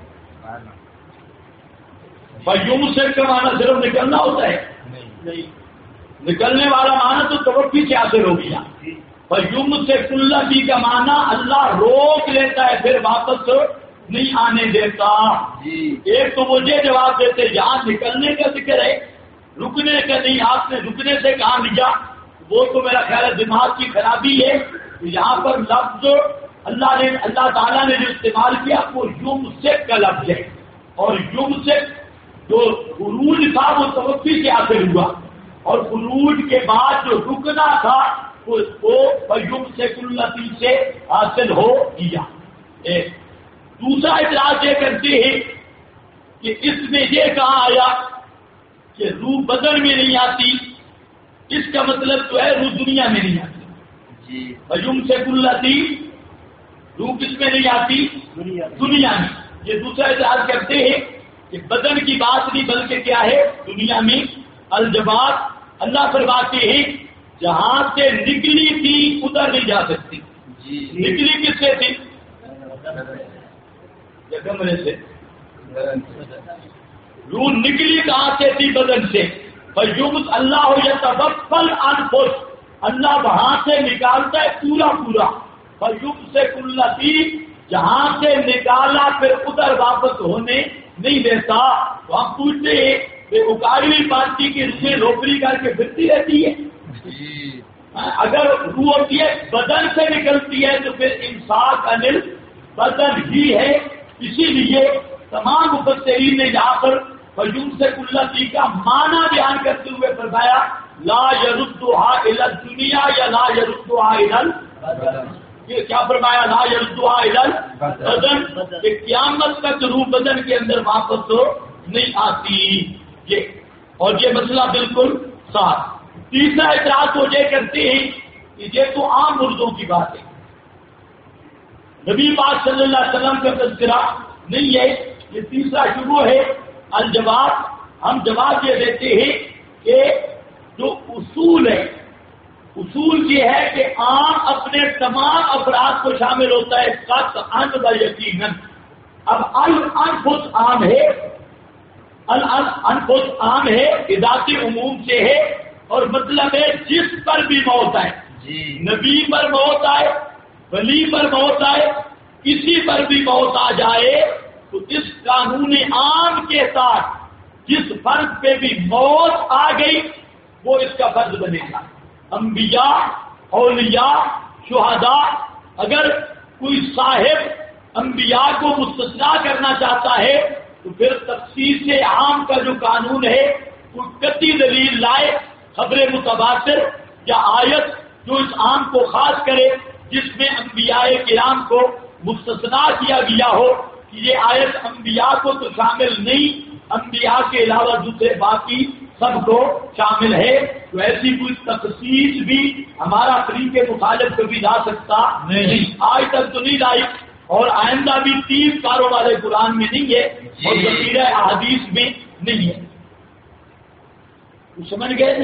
یمسک کا معنی صرف نکلنا ہوتا ہے؟ نہیں. نکلنے والا معنی تو توقع سے حاصل ہو گیا. یمسک الذی کا معنی اللہ روک لیتا ہے، پھر واپس نہیں آنے دیتا. ایک تو مجھے جواب دیتے یہاں نکلنے کا ذکر ہے، رکنے کا نہیں. آپ نے رکنے سے کہاں لیا؟ وہ تو میرا خیال ہے دماغ کی خرابی ہے. یہاں پر لفظ اللہ تعالیٰ نے جو استعمال کیا وہ یمسک کا لفظ ہے، اور یمسک جو خروج تھا وہ توقع سے حاصل ہوا، اور خروج کے بعد جو رکنا تھا وہ یمسک الذی سے حاصل ہو گیا. دوسرا اعتراض یہ کرتے ہیں کہ اس میں یہ کہا آیا کہ روح بدن میں نہیں آتی، اس کا مطلب تو ہے روح دنیا میں نہیں آتی. یمسک الذی، روح کس میں نہیں آتی؟ دنیا میں. یہ دوسرا اعتراض کرتے ہیں کہ بدن کی بات نہیں بلکہ کیا ہے؟ دنیا میں. الجواب اللہ فرماتے ہیں جہاں سے نکلی تھی ادھر نہیں جا سکتی. نکلی کس سے تھی؟ کمرے سے. روح نکلی کہاں سے تھی؟ بدن سے. اللہ یتوفل انفس، اللہ وہاں سے نکالتا ہے پورا پورا. فیمسک الذی، جہاں سے نکالا پھر ادھر واپس ہونے نہیں دیتا. تو ہم پوچھتے ہیں اکاڑی پارٹی کی روحیں روپڑی کر کے پھرتی رہتی ہے. اگر روح ہوتی ہے بدن سے نکلتی ہے تو پھر امساک انل بدن ہی ہے. اسی لیے تمام مفسرین نے یہاں پر فیمسک الذی کا معنی بیان کرتے ہوئے فرمایا لا یردھا الی الدنیا یا لا یردھا الی البدن. یہ کیا فرمایا؟ لا یردھا الی البدن، کہ قیامت تک روح بدن کے اندر واپس نہیں آتی. یہ اور یہ مسئلہ بالکل صاف. تیسرا اعتراض وہ یہ کرتے ہیں کہ یہ تو عام مردوں کی بات ہے. نبی پاک صلی اللہ علیہ وسلم کا تذکرہ نہیں ہے. یہ تیسرا شبہ ہے. الجواب، ہم جواب یہ دیتے ہیں کہ جو اصول ہے، اصول یہ ہے کہ عام اپنے تمام افراد کو شامل ہوتا ہے قطعاً و یقیناً. اب الانفس عام ہے، الانفس عام ہے، اضافی عموم سے ہے، اور مطلب ہے جس پر بھی موت آئے، نبی پر موت آئے، ولی پر موت آئے، کسی پر بھی موت آ جائے تو اس قانون عام کے ساتھ جس فرد پہ بھی موت آ گئی وہ اس کا فرض بنے گا. انبیاء، اولیاء، شہداء، اگر کوئی صاحب انبیاء کو مستثنا کرنا چاہتا ہے تو پھر تخصیص عام کا جو قانون ہے وہ قطعی دلیل لائے، خبر متواتر یا آیت جو اس عام کو خاص کرے، جس میں انبیاء کرام کو مستثنا کیا گیا ہو کہ یہ آیت انبیاء کو تو شامل نہیں، انبیاء کے علاوہ دوسرے باقی سب کو شامل ہے. تو ایسی کوئی تخصیص بھی ہمارا طریقے مخالف کبھی لا سکتا نہیں، آج تک تو نہیں لائی، اور آئندہ بھی 3 کاروں والے قرآن میں نہیں ہے اور ذخیرہ احادیث میں نہیں ہے. سمجھ گئے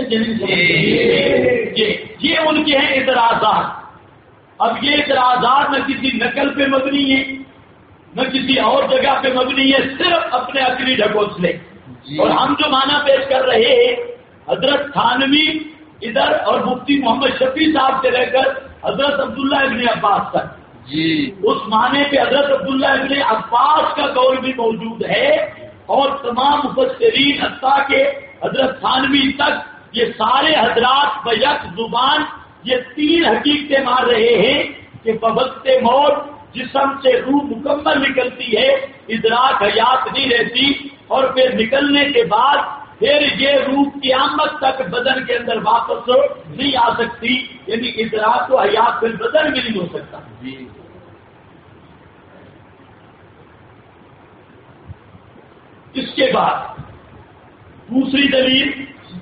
یہ ان کے ہیں اعتراضات. اب یہ اعتراضات نہ کسی نقل پہ مبنی ہے نہ کسی اور جگہ پہ مبنی ہے، صرف اپنے عقلی ڈھکوسلے. اور ہم جو معنی پیش کر رہے ہیں حضرت تھانوی ادھر اور مفتی محمد شفیع صاحب سے لے کر حضرت عبداللہ ابن عباس تک، اس معنی پہ حضرت عبداللہ ابن عباس کا قول بھی موجود ہے، اور تمام مفسرین حتیٰ کہ حضرت تھانوی تک یہ سارے حضرات بیک زبان یہ 3 حقیقتیں مار رہے ہیں کہ بوقت موت جسم سے روح مکمل نکلتی ہے، ادراک حیات نہیں رہتی، اور پھر نکلنے کے بعد پھر یہ روح قیامت تک بدن کے اندر واپس نہیں آ سکتی، یعنی ادراک و حیات پھر بدن میں نہیں ہو سکتا. اس کے بعد دوسری دلیل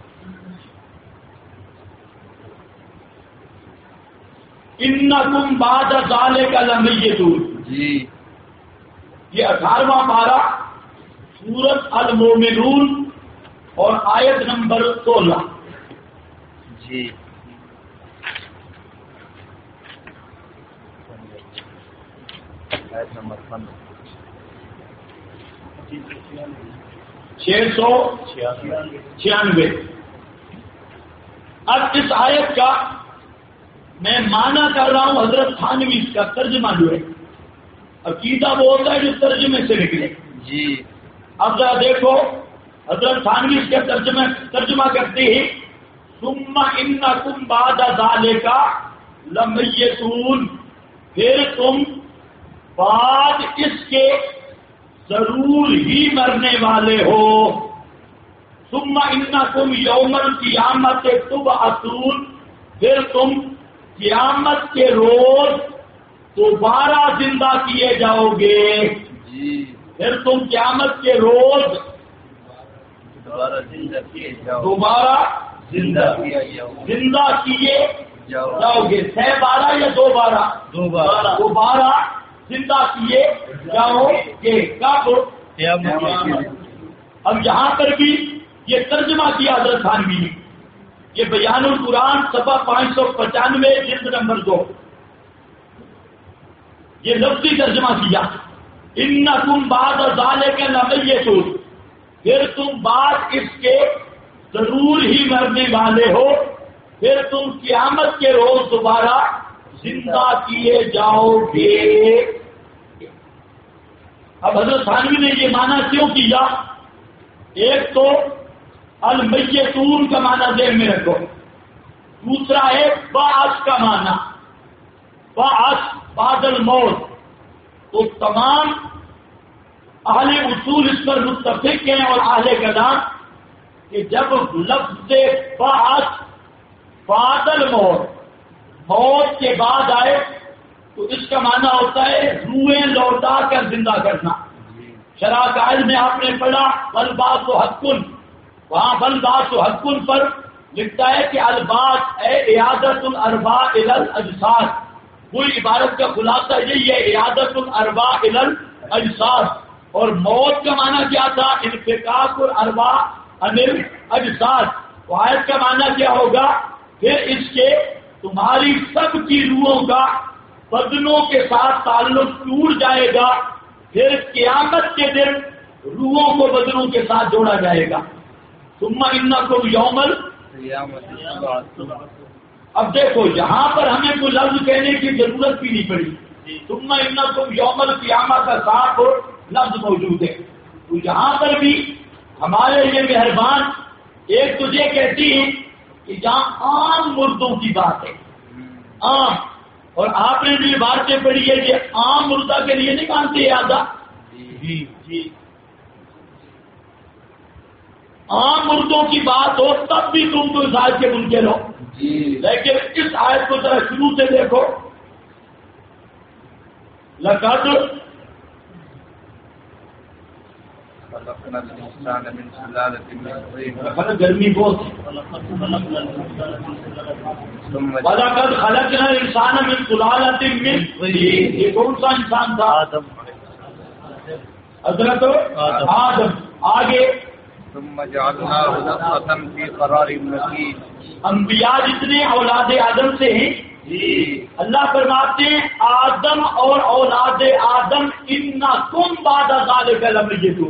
انکم بعد ذالک لمیتون، یہ 18واں پارہ سورۃ المومنون اور آیت نمبر 16. آیت نمبر 696. اب اس آیت کا میں معنی کر رہا ہوں حضرت تھانوی کا ترجمہ جو ہے، عقیدہ وہ ہوتا ہے جو ترجمے سے نکلے. اب ذرا دیکھو حضرت تھانوی کا ترجمہ کرتے ہیں ثم انکم بعد ذالک لمیتون، پھر تم بعد اس کے ضرور ہی مرنے والے ہو. ثم انکم یوم القیامت تبعثون، پھر تم قیامت کے روز دوبارہ زندہ کیے جاؤ گے. پھر تم قیامت کے روز دوبارہ زندہ کیے جاؤ گے. 12 یا 2 بارہ؟ دوبارہ زندہ کیے جاؤ گے. کب؟ اب یہاں پر بھی یہ ترجمہ کیا حضرت تھانوی نے، یہ بیان القرآن صفحہ 595 جلد نمبر 2، یہ لفظی ترجمہ کیا انکم بعد ذالک لمیتون، پھر تم بعد اس کے ضرور ہی مرنے والے ہو، پھر تم قیامت کے روز دوبارہ زندہ کیے جاؤ گے. اب حضرت تھانوی نے یہ معنی کیوں کیا؟ ایک تو المیتون کا معنی ذہن میں رکھو، دوسرا ہے بعث کا معنی، بعث بعد الموت. تو تمام اہل اصول اس پر متفق ہیں اور اہل کلام کہ جب لفظ بعث بعد الموت، موت کے بعد آئے تو اس کا معنی ہوتا ہے روحیں لوٹا کر زندہ کرنا. شرح قائد میں آپ نے پڑھا الباس و حقن، وہاں بلباس و حقن پر لکھتا ہے کہ الباس اے اعادت الارواح الی الاجساد، پوری عبارت کا خلاصہ یہی ہے، اعادۃ الارواح الی الاجساد. اور موت کا معنی کیا تھا؟ انفکاک الارواح عن الاجساد. آیت کا معنی کیا ہوگا؟ پھر اس کے تمہاری سب کی روحوں کا بدنوں کے ساتھ تعلق ٹوٹ جائے گا، پھر قیامت کے دن روحوں کو بدنوں کے ساتھ جوڑا جائے گا. ثم انکم یوم اب دیکھو یہاں پر ہمیں کوئی لفظ کہنے کی ضرورت بھی نہیں پڑی. ثم انکم یوم القیامہ کا ساتھ لفظ موجود ہے. تو یہاں پر بھی ہمارے لیے مہربان ایک تجھے کہتی ہے کہ جہاں عام مردوں کی بات ہے، عام، اور آپ نے جو باتیں پڑھی ہے کہ عام مردہ کے لیے نہیں مانتے آدھا. جی عام مردوں کی بات ہو تب بھی تم تو اس آیت کے منکر ہو. لیکن اس آیت کو ذرا شروع سے دیکھو. لقد گرمی بہت وَلَقَدْ خَلَقْنَا الْإِنسَانَ مِنْ سُلَالَةٍ مِّن طِينٍ. یہ کون سا انسان تھا؟ حضرت آدم. آگے ثم جعلناه نطفة في قرار مكين. انبیاء جتنے اولاد آدم سے ہیں اللہ فرماتے ہیں آدم اور اولاد آدم انکم بعد ذلک لمیتون.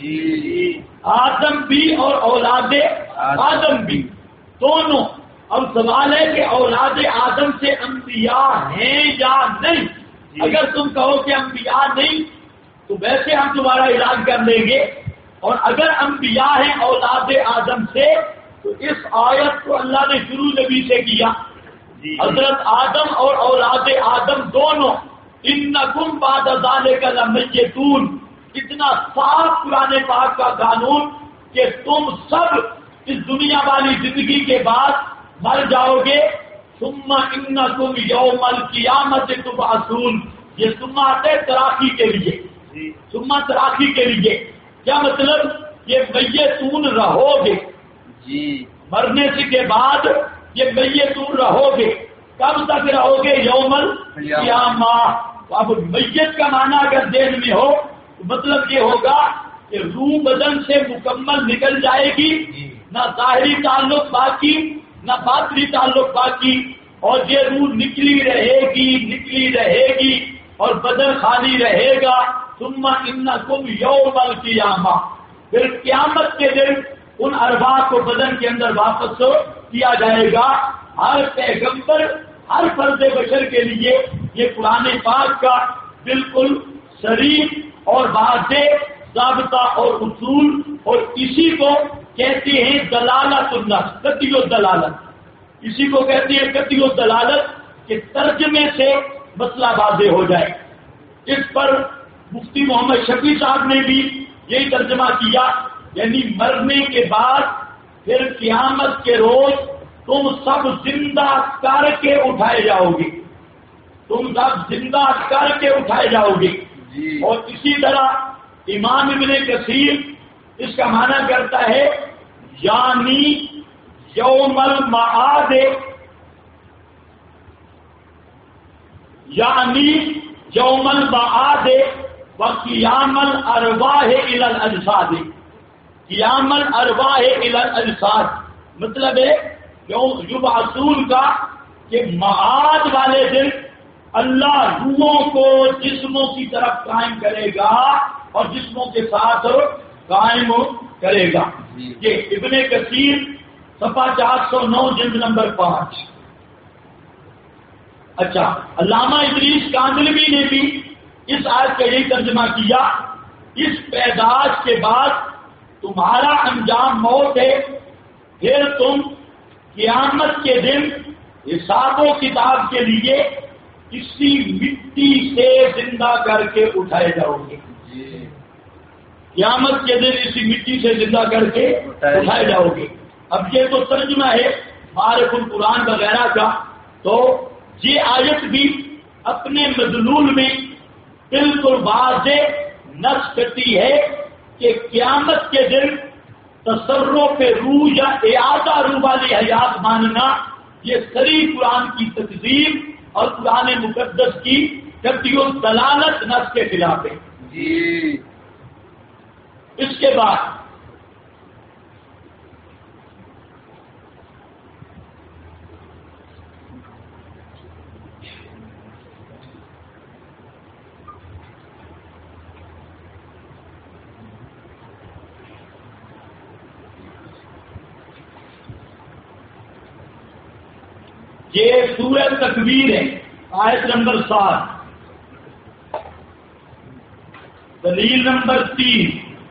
آدم بھی اور اولاد آدم بھی دونوں. اب سوال ہے کہ اولاد آدم سے انبیاء ہیں یا نہیں. اگر تم کہو کہ انبیاء نہیں تو ویسے ہم تمہارا علاج کر دیں گے، اور اگر انبیاء ہیں اولاد آدم سے تو اس آیت کو اللہ نے شروع نبی سے کیا. حضرت آدم اور اولاد آدم دونوں انکم بعد ذلک لمیتون. اتنا صاف قرآن پاک کا قانون کہ تم سب اس دنیا والی زندگی کے بعد مر جاؤ گے. ثم انکم یوم القیامت تبعثون. یہ ثم آتے تراخی کے لیے، ثم تراخی کے لیے. کیا مطلب؟ یہ میتون رہو گے، مرنے سے کے بعد یہ میتون رہو گے. کب تک رہو گے؟ یوم القیامہ. اب میت کا معنی اگر ذہن میں ہو تو مطلب یہ ہوگا کہ روح بدن سے مکمل نکل جائے گی، نہ ظاہری تعلق باقی نہ باطنی تعلق باقی، اور یہ روح نکلی رہے گی اور بدن خالی رہے گا. ثم انکم یوم القیامہ. پھر قیامت کے دن ان ارواح کو بدن کے اندر واپس کیا جائے گا. ہر پیغمبر، ہر فرد بشر کے لیے یہ قرآن پاک کا بالکل صریح اور واضح ضابطہ اور اصول، اور اسی کو کہتے ہیں دلالت النص، قطعی الدلالت. اسی کو کہتے ہیں قطعی الدلالت کہ ترجمے سے مسئلہ واضح ہو جائے. اس پر مفتی محمد شفیع صاحب نے بھی یہی ترجمہ کیا، یعنی مرنے کے بعد پھر قیامت کے روز تم سب زندہ کر کے اٹھائے جاؤ گے. تم سب زندہ کر کے اٹھائے جاؤ گے. اور اسی طرح امام ابن کثیر اس کا معنی کرتا ہے یعنی یوم المعاد، یعنی یوم المعاد وقیام الارواح الی الاجساد. قیام الارواح الی الاجساد مطلب ہے یبعثون کا کہ معاد والے دن اللہ روحوں کو جسموں کی طرف قائم کرے گا اور جسموں کے ساتھ قائم کرے گا. یہ ابن کثیر صفحہ 409 جلد نمبر 5. اچھا، علامہ ادریس کاندلوی نے بھی اس آیت کا یہی ترجمہ کیا، اس پیدائش کے بعد تمہارا انجام موت ہے، پھر تم قیامت کے دن حساب و کتاب کے لیے اسی مٹی سے زندہ کر کے اٹھائے جاؤ گے. قیامت کے دن اسی مٹی سے زندہ کر کے اٹھائے جاؤ گے. اب یہ تو ترجمہ ہے معارف القرآن وغیرہ کا. تو یہ آیت بھی اپنے مدلول میں بالکل واضح نص کرتی ہے کہ قیامت کے دن تصرف روح یا اعادہ روح والی حیات ماننا یہ صریح قرآن کی تکذیب اور قرآن مقدس کی قطعی دلالت نص کے خلاف ہے. جی اس کے بعد یہ سورہ تکویر ہے، آیت نمبر 7، دلیل نمبر 3.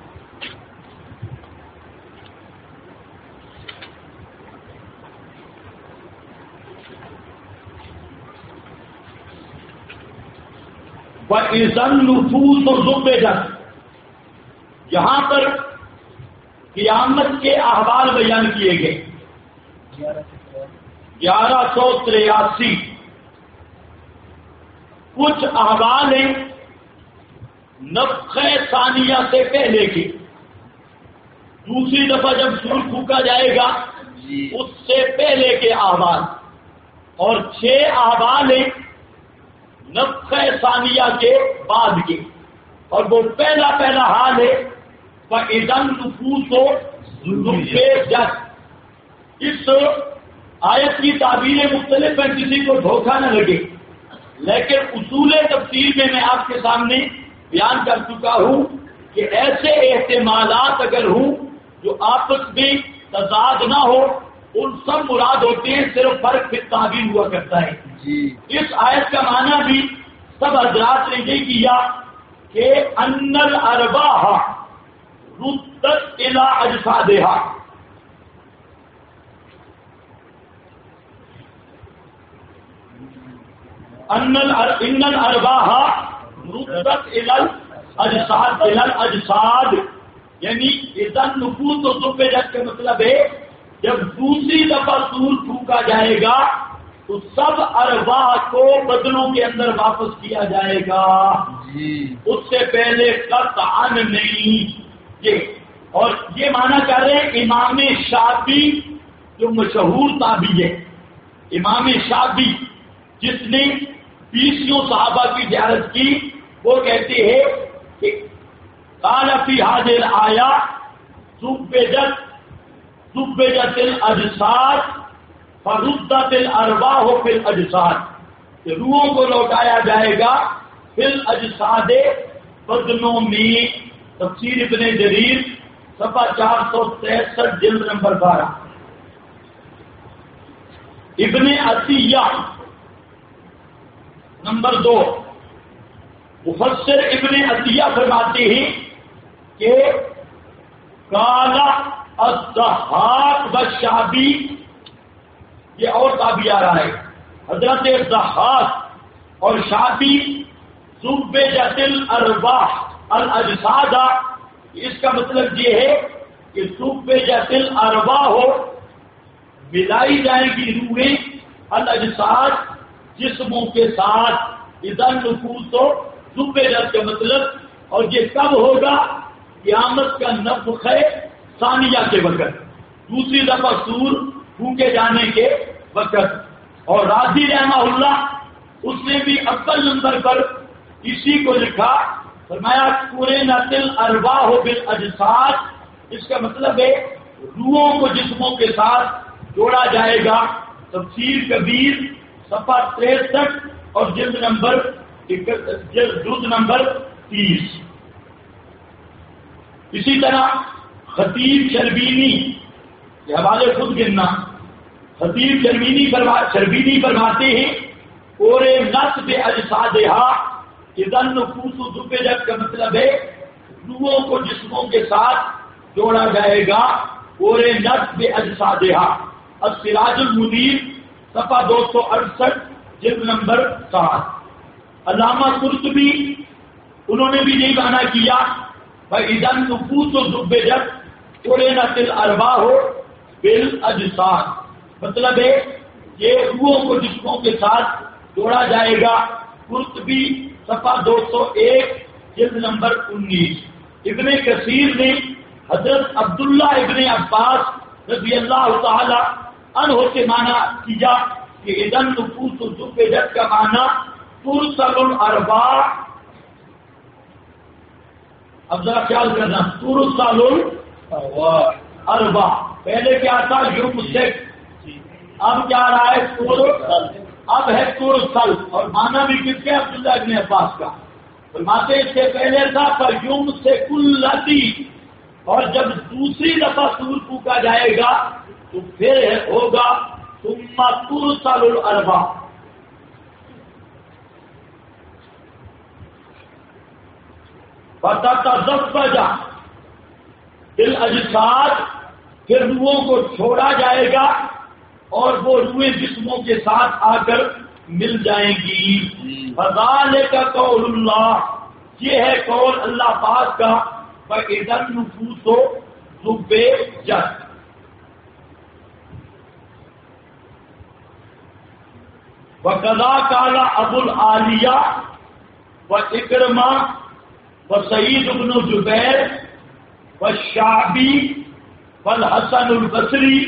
وَإِذَا النُّفُوسُ زُوِّجَتْ، یہاں پر قیامت کے احوال بیان کیے گئے. 1183 کچھ احوال ہیں نفخہ ثانیہ سے پہلے کے. دوسری دفعہ جب سور پھونکا جائے گا اس سے پہلے کے احوال، اور 6 احوال ہیں نفخہ ثانیہ کے بعد کے. اور وہ پہلا حال ہے فَإِذَا النُّفُوسُ زُوِّجَتْ. اس آیت کی تعبیریں مختلف ہیں، کسی کو دھوکہ نہ لگے، لیکن اصول تفسیر میں آپ کے سامنے بیان کر چکا ہوں کہ ایسے احتمالات اگر ہوں جو آپس میں تضاد نہ ہو، ان سب مراد ہوتے ہیں، صرف فرق پھر تعبیر ہوا کرتا ہے. اس آیت کا معنی بھی سب حضرات نے یہ کیا کہ ان الارواح ردت الی اجسادها، ان الارواح ردت الی الاجساد، یعنی اذا النفوس زوِّجت کا مطلب ہے جب دوسری دفعہ سور پھونکا جائے گا تو سب ارواح کو بدنوں کے اندر واپس کیا جائے گا. اس سے پہلے قطعاً نہیں. اور یہ مانا کر رہے ہیں امام شافعی جو مشہور تابعی ہے، امام شافعی جس نے 20 صحابہ کی زیارت کی، وہ کہتے ہیں کہ قال فی هذه الآیہ زُوِّجَتِ الاجساد فردت الارواح فی الاجساد، کہ روحوں کو لوٹایا جائے گا فی الاجساد، بدنوں میں. تفسیر ابن جریر صفحہ 463 جلد نمبر 12. ابن عطیہ نمبر 2، مفسر ابن عطیہ فرماتے ہیں کہ کالا الضحاک والشعبی، یہ اور تابعی آ رہا ہے، حضرت الضحاک اور شعبی زُوِّجَتِ الارواح الاجساد، اس کا مطلب یہ ہے کہ زُوِّجَتِ الارواح ہو، ملائی جائیں گی روحیں، الاجساد جسموں کے ساتھ. اذا النفوس زوِّجَت کا مطلب، اور یہ کب ہوگا؟ قیامت کا نفخہ ثانیہ کے وقت، دوسری دفعہ سور پھونکے جانے کے وقت. اور راضی رحمہ اللہ اس نے بھی اول نمبر پر اسی کو لکھا، فرمایا قُرِنَتِ الارواح بالاجساد، اس کا مطلب ہے روحوں کو جسموں کے ساتھ جوڑا جائے گا. تفسیر کبیر صفحہ 63 اور جلد نمبر 30. اسی طرح خطیب شربینی کے حوالے خود گننا، خطیب شربینی فرماتے ہیں اور نصب اجسادہا اذا النفوس زوِّجت کا مطلب ہے روحوں کو جسموں کے ساتھ جوڑا جائے گا. اور نصب اجسادہا، السراج المنیر صفحہ 268 جلد نمبر 7. علامہ قرطبی انہوں نے بھی یہی معنی کیا، فَإِذَا النُّفُوسُ زُوِّجَتْ قُرِنَتِ الْأَرْوَاحُ بِالْأَجْسَادِ، مطلب ہے یہ روحوں کو جسموں کے ساتھ جوڑا جائے گا. قرطبی صفحہ 201 جلد نمبر 19. ابن کثیر نے حضرت عبداللہ ابن عباس رضی اللہ تعالی عنہ سے معنی کیا کہ اذن نفوس زبدت کا معنی ترسل الارواح. اب ذرا خیال کرنا، ترسل الارواح پہلے کیا تھا؟ یمسک، اب کیا رہا ہے؟ ترسل. اب ہے ترسل، اور معنی بھی کس کے؟ عبداللہ ابن عباس کا. فرماتے اس سے پہلے تھا فیمسک الذی، اور جب دوسری دفعہ سور پھونکا جائے گا تو پھر ہوگا ثم ترسل الارواح. فتتزوج بالاجساد، پھر روحوں کو چھوڑا جائے گا اور وہ روحیں جسموں کے ساتھ آ کر مل جائیں گی. فذالک قول اللہ، یہ ہے قول اللہ پاک کا. فاذا النفوس زبدت. وقضا قال ابو العالیہ واکرمہ وسعید بن جبیر والشعبی والحسن البصری.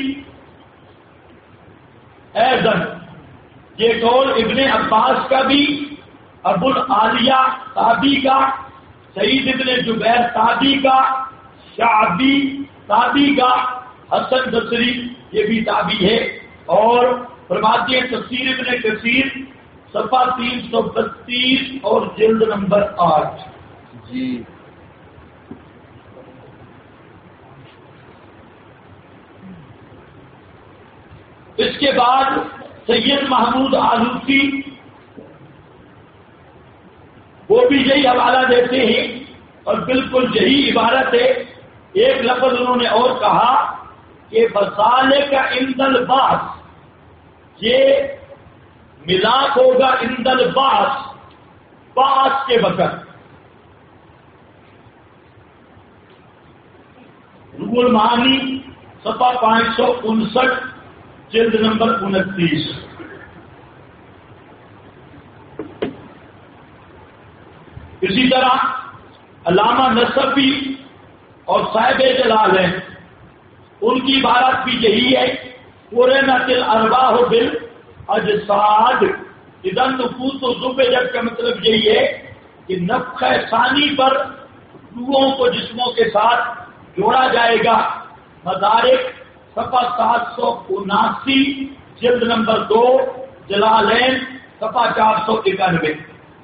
ایضا یہ قول ابن عباس کا بھی، ابو العالیہ تابی کا، سعید ابن جبیر تابی کا، شعبی تابی کا، حسن بصری یہ بھی تابی ہے. اور فرماتے ہیں تفسیر ابن کثیر صفحہ 332 اور جلد نمبر 8. جی اس کے بعد سید محمود آلوسی وہ بھی یہی حوالہ دیتے ہیں اور بالکل یہی عبارت ہے. ایک لفظ انہوں نے اور کہا کہ بصالح کا اندل باس، یہ ملاپ ہوگا اندل باس، باس کے وقت. روح المعانی صفحہ 559 جلد نمبر 29. اسی طرح علامہ نصفی اور صاحب جلال ہیں، ان کی عبارت بھی یہی ہے. قرنت الارواح بالاجساد. اذا النفوس زبدت کا مطلب یہی ہے کہ نفخہ ثانی پر روحوں کو جسموں کے ساتھ جوڑا جائے گا. مدارک صفحہ 779 جلد نمبر 2، جلالین صفحہ 491.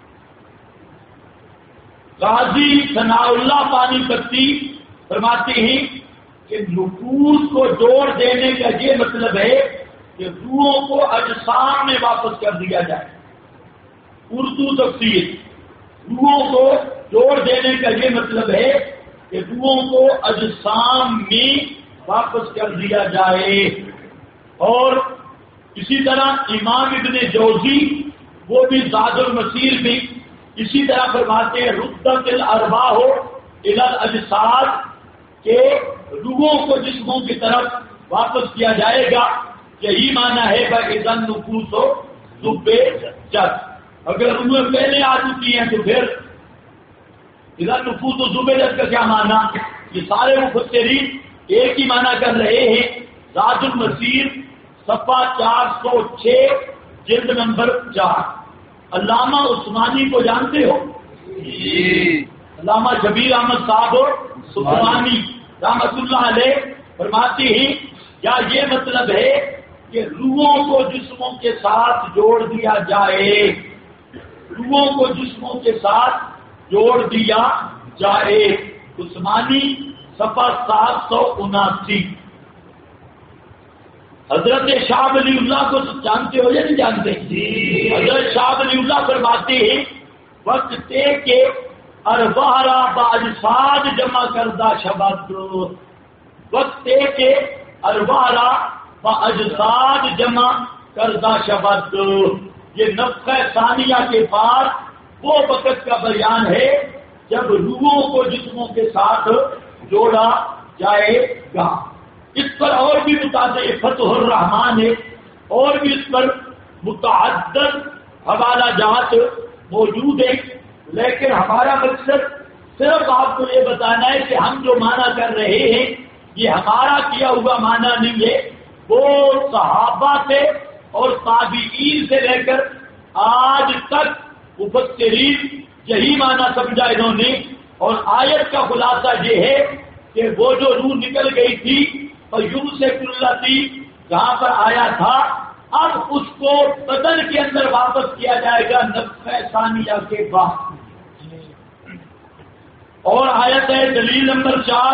غازی ثناء اللہ پانی پتی فرماتے ہیں کہ نفوس کو جوڑ دینے کا یہ مطلب ہے کہ روحوں کو اجسام میں واپس کر دیا جائے. اردو تفسیر، روحوں کو جوڑ دینے کا یہ مطلب ہے کہ روحوں کو اجسام میں واپس کر دیا جائے. اور اسی طرح امام ابن جوزی وہ بھی زاد المسیر بھی اسی طرح فرماتے ہیں ردت الارواح الی الاجساد، کہ روحوں کو جسموں کی طرف واپس کیا جائے گا. یہی معنی ہے فاذا النفوس زبدت. اگر روحیں پہلے آ چکی ہیں تو پھر اذا النفوس زبدت کا کیا معنی؟ یہ سارے مفسرین ایک ہی معنی کر رہے ہیں. زاد المسیر صفحہ 406 جلد نمبر 4. علامہ عثمانی کو جانتے ہو؟ علامہ شبیر احمد صاحب عثمانی رحمۃ اللہ علیہ فرماتے ہیں یا یہ مطلب ہے کہ روحوں کو جسموں کے ساتھ جوڑ دیا جائے. روحوں کو جسموں کے ساتھ جوڑ دیا جائے. عثمانی صفحہ 779. حضرت شاہ ولی اللہ کو جانتے ہو یا نہیں جانتے؟ حضرت شاہ ولی اللہ فرماتے ہیں وقت کے ارواح باجساد جمع کردہ شبد. وقت کے ارواح باجساد جمع کردہ شبد. یہ نفخہ ثانیہ کے بعد وہ وقت کا بیان ہے جب روحوں کو جسموں کے ساتھ جوڑا جائے گا. اس پر اور بھی متعدد فتح الرحمان ہے اور بھی اس پر متعدد حوالہ جات موجود ہیں. لیکن ہمارا مقصد صرف آپ کو یہ بتانا ہے کہ ہم جو معنی کر رہے ہیں یہ ہمارا کیا ہوا معنی نہیں ہے. وہ صحابہ سے اور تابعین سے لے کر آج تک مفسرین یہی معنی سمجھا انہوں نے، اور آیت کا خلاصہ یہ ہے کہ وہ جو روح نکل گئی تھی اور یوں سے کلتی جہاں پر آیا تھا، اب اس کو بدن کے اندر واپس کیا جائے گا نفخہ ثانیہ کے بعد۔ اور آیت ہے دلیل نمبر 4،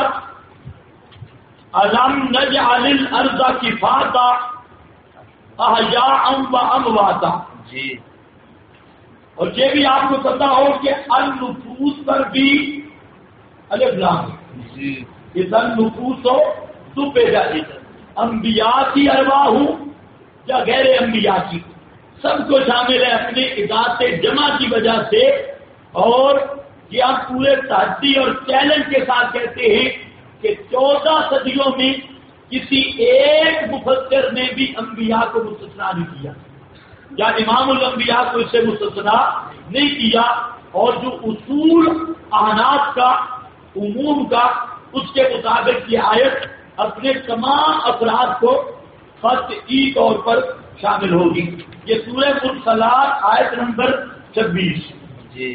الم نجعل الارض کفاتا احیاء و امواتا۔ جی اور یہ بھی آپ کو پتا ہو کہ النفوس پر بھی الف لام جی یہ النفوس ہو تو پیدا کی انبیاء کی ارواح ہوں یا غیر انبیاء کی، سب کو شامل ہے اپنے اذات جمع کی وجہ سے۔ اور یہ ہم پورے تحدی اور چیلنج کے ساتھ کہتے ہیں کہ 14 صدیوں میں کسی ایک مفسر نے بھی انبیاء کو مستثنا نہیں کیا، یا امام الانبیاء کو اس سے مستثنا نہیں کیا۔ اور جو اصول احناف کا عموم کا، اس کے مطابق یہ آیت اپنے تمام افراد کو قطعی طور پر شامل ہوگی۔ یہ سورہ مرسلات آیت نمبر 26۔ جی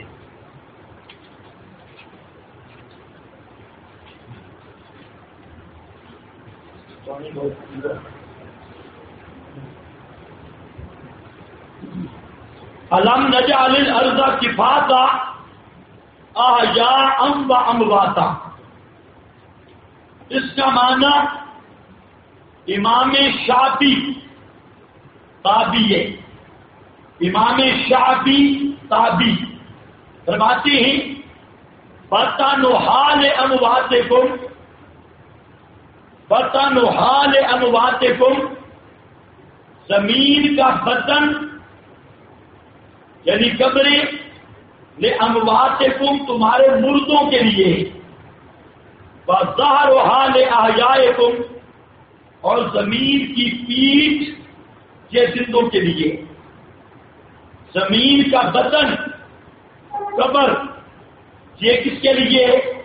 الم نجعل الارض کفاتا احیاء و امواتا، اس کا معنی امام شافعی تابعی ہے، امام شافعی تابعی فرماتے ہیں بطن حال امواتکم، بطن حال امواتکم، زمین کا بطن یعنی قبریں لامواتکم تمہارے مردوں کے لیے، وظہر حال احیائکم اور زمین کی پیٹھ یہ زندوں کے لیے۔ زمین کا بطن قبر یہ کس کے لیے؟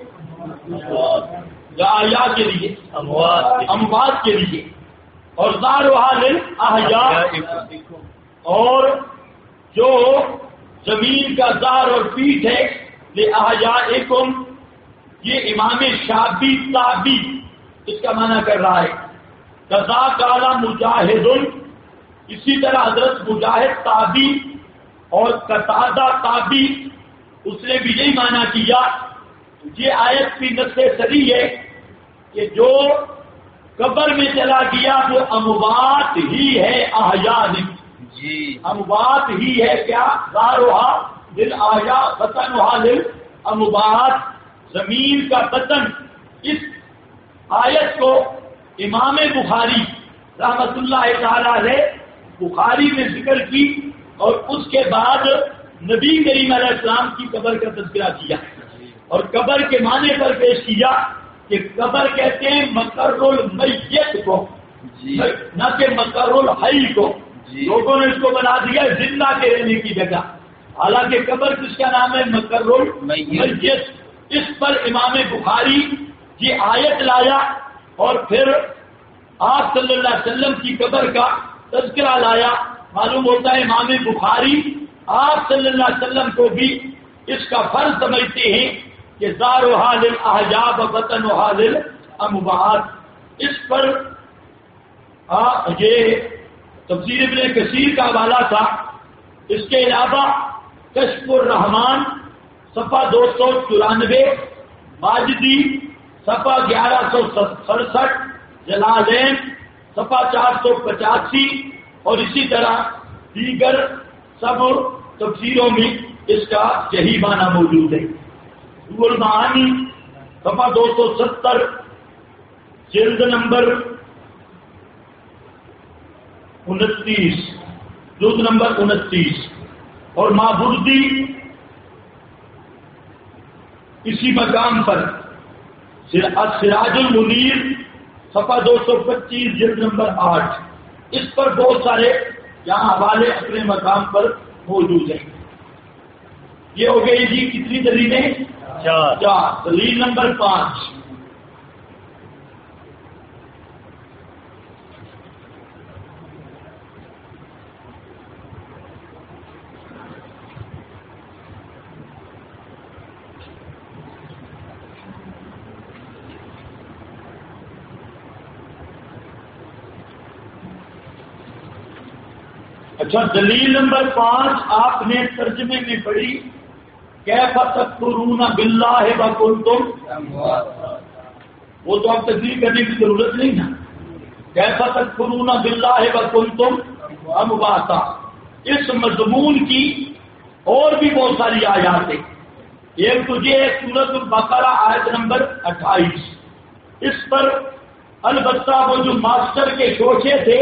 احیاء کے لیے، اموات کے لیے۔ اور ظہر حال احیاء، اور جو زمین کا ظہر اور پیٹھ ہے لأحیائکم، یہ امام شافعی تابعی اس کا معنی کر رہا ہے۔ قضا قال مجاہد، اسی طرح حضرت مجاہد تابعی اور قتادہ تابعی اس نے بھی یہی معنی کیا۔ یہ آیت کی نص صریح ہے کہ جو قبر میں چلا گیا وہ اموات ہی ہے، احیاء نہیں۔ جی اموات ہی ہے کیا؟ ظاہرھا للاحیاء بطنھا للاموات، زمین کا بطن۔ اس آیت کو امام بخاری رحمت اللہ تعالی علیہ بخاری میں ذکر کی، اور اس کے بعد نبی کریم علیہ السلام کی قبر کا تذکرہ کیا، اور قبر کے معنی پر پیش کیا کہ قبر کہتے ہیں مقر المیت کو، جی نہ کہ مقر الحی کو۔ جی لوگوں نے اس کو بنا دیا زندہ کے رہنے کی جگہ، حالانکہ قبر کس کا نام ہے؟ مقر المیت۔ اس پر امام بخاری یہ آیت لایا، اور پھر آپ صلی اللہ علیہ وسلم کی قبر کا تذکرہ لایا۔ معلوم ہوتا ہے امام بخاری آپ صلی اللہ علیہ وسلم کو بھی اس کا فرض سمجھتے ہیں کہ ظاہرھا للاحیاء و بطنھا للاموات۔ اس پر یہ تفسیر ابن کثیر کا حوالہ تھا۔ اس کے علاوہ کشف الرحمان صفحہ 294، ماجدی صفحہ 1167، جلالین صفحہ 485، اور اسی طرح دیگر سب تفسیروں میں اس کا یہی معنی موجود ہے۔ روح المعانی صفحہ 270، جلد نمبر 29، جلد نمبر 29، اور مابردی اسی مقام پر سراج المنیر صفحہ 225، جلد نمبر 8۔ اس پر بہت سارے یہاں حوالے اپنے مقام پر موجود ہیں۔ یہ ہو گئی جی کتنی دلیلیں؟ 4۔ دلیل نمبر 5، اچھا، دلیل نمبر 5 آپ نے ترجمے میں پڑھی، کیف تکفرون باللہ وکنتم، وہ تو آپ تصدیق کرنے کی ضرورت نہیں نا، کیف تکفرون باللہ وکنتم امواتا۔ اس مضمون کی اور بھی بہت ساری آیات ہیں، ایک تجھے سورۃ البقرہ آیت نمبر 28، اس پر البتہ وہ جو ماسٹر کے شوشے تھے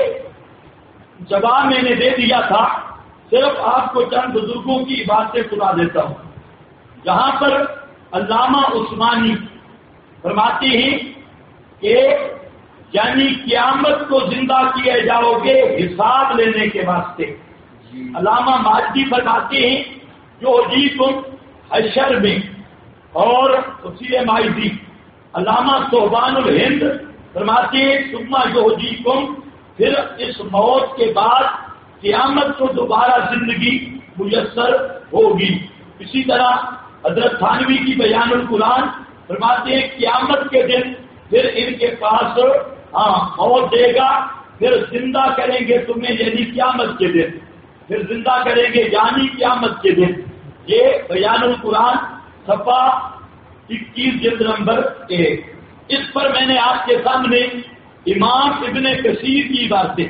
جواب میں نے دے دیا تھا، صرف آپ کو چند بزرگوں کی باتیں سنا دیتا ہوں۔ جہاں پر علامہ عثمانی فرماتے ہیں کہ یعنی قیامت کو زندہ کیے جاؤ گے حساب لینے کے واسطے، علامہ ماجدی فرماتے ہیں جو جی تم حشر میں، اور اسی ماجدی علامہ صوبان الہند فرماتے ہیں ثم یحییکم، پھر اس موت کے بعد قیامت کو دوبارہ زندگی میسر ہوگی۔ اسی طرح حضرت تھانوی کی بیان القرآن فرماتے ہیں قیامت کے دن پھر ان کے پاس موت دے گا، پھر زندہ کریں گے تمہیں، یعنی قیامت کے دن پھر زندہ کریں گے یعنی قیامت کے دن۔ یہ بیان القرآن صفحہ 21 جلد نمبر 1۔ اس پر میں نے آپ کے سامنے امام ابن کثیر کی باتیں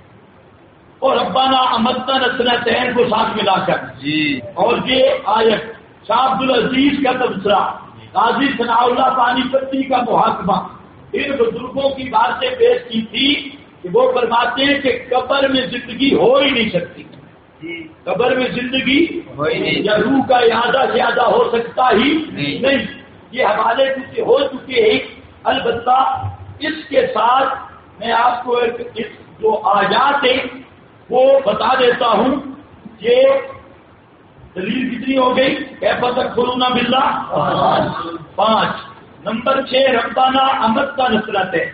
اور ربنا امتنا سنتین کو ساتھ ملا کر اور یہ آیت شاہ عبد العزیز کا تبصرہ، قاضی ثناء اللہ پانی پتی کا محاکمہ، ان بزرگوں کی باتیں پیش کی تھی کہ وہ فرماتے ہیں کہ قبر میں زندگی ہو ہی نہیں سکتی، قبر میں زندگی یا روح کا اعادہ زیادہ ہو سکتا ہی نہیں۔ یہ حوالے کچھ ہو چکے ہیں، البتہ اس کے ساتھ میں آپ کو ایک جو آیات ہیں وہ بتا دیتا ہوں کہ دلیل کتنی ہو گئی، کیف تکفرون باللہ 5، نمبر 6 ربنا امتنا نصرت ہے،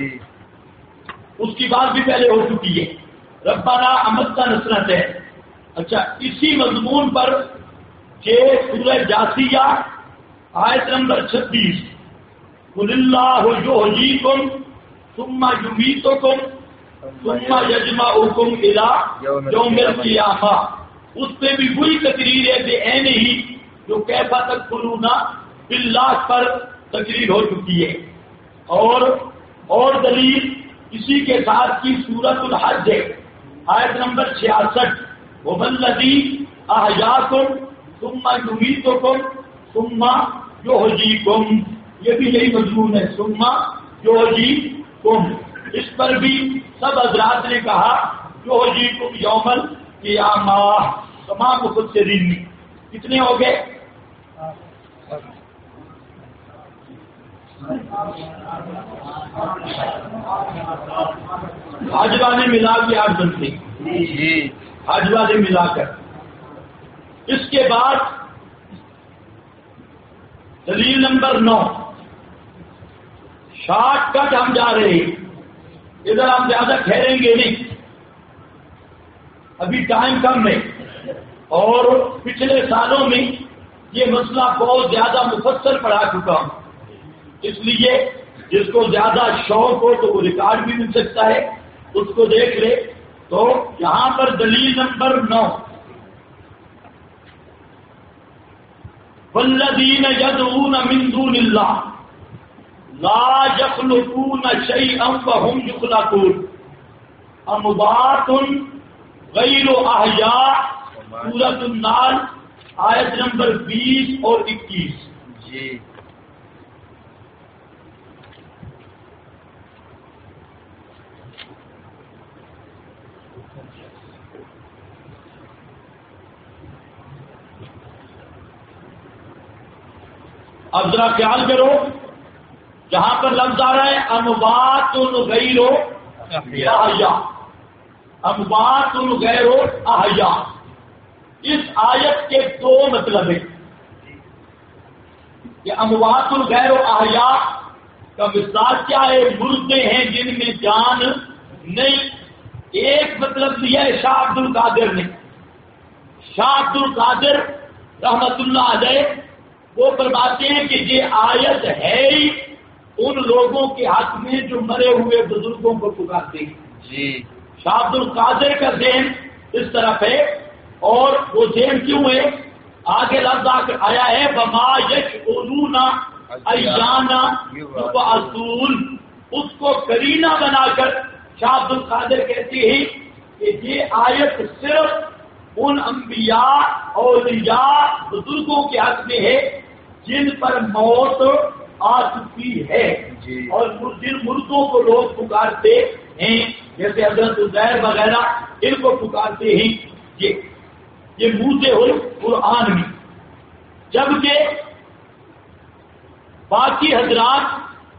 اس کی بات بھی پہلے ہو چکی ہے، ربنا امتنا نصرت ہے۔ اچھا، اسی مضمون پر کہ سورہ جاثیہ آیت نمبر 36 قل اللہ یحییکم ثم یمیتکم ثم یجمعکم الی یوم القیامہ، اس پہ بھی وہی تقریر ہے کہ عین ہی جو کیف تکفرون باللہ پر تقریر ہو چکی ہے۔ اور دلیل اسی کے ساتھ کی سورۃ الحج ہے، آیت نمبر 66 هو الذی احیاکم ثم یمیتکم ثم یحییکم، یہ بھی یہی مضمون ہے، ثم یحییکم۔ اس پر بھی سب حضرات نے کہا یحییکم یوم القیامہ، تمام مفسرین میں۔ کتنے ہو گئے؟ حج والے ملا کے 8 بنتے، حج والے ملا کر۔ اس کے بعد دلیل نمبر 9، شارٹ کٹ ہم جا رہے ہیں، ادھر ہم زیادہ ٹھہریں گے نہیں، ابھی ٹائم کم ہے، اور پچھلے سالوں میں یہ مسئلہ بہت زیادہ مفصل پڑھا چکا ہوں، اس لیے جس کو زیادہ شوق ہو تو وہ ریکارڈ بھی مل سکتا ہے، اس کو دیکھ لے۔ تو یہاں پر دلیل نمبر 9، والذین یدعون من دون اللہ لا یخلقون شیئا وهم یخلقون اموات غیر احیاء، سورۃ النحل آیت نمبر 20 اور 21۔ اب ذرا خیال کرو، جہاں پر لفظ آ رہا ہے اموات غیر احیاء، اموات غیر احیاء، اس آیت کے 2 مطلب ہیں کہ اموات غیر احیاء کا مثال کیا ہے؟ مردے ہیں جن میں جان نہیں۔ ایک مطلب دیا ہے شاہ عبد القادر نے، شاہ عبد القادر رحمت اللہ علیہ وہ فرماتے ہیں کہ یہ آیت ہے ہی ان لوگوں کے حق میں جو مرے ہوئے بزرگوں کو پکارتے ہیں۔ شاہ عبد القادر کا ذہن اس طرف ہے. اور وہ چین کیوں ہے؟ آگے لفظ آیا ہے بما یشعرون ایانا یبعثون. اس کو کرینہ بنا کر شاہ عبد القادر کہتے ہیں کہ یہ آیت صرف ان انبیاء اولیاء بزرگوں کے حق میں ہے جن پر موت آ چکی ہے. اور جن مردوں کو لوگ پکارتے ہیں جیسے حضرت عزیر وغیرہ ان کو پکارتے ہیں یہ موجے ہوئے قرآن میں. جبکہ باقی حضرات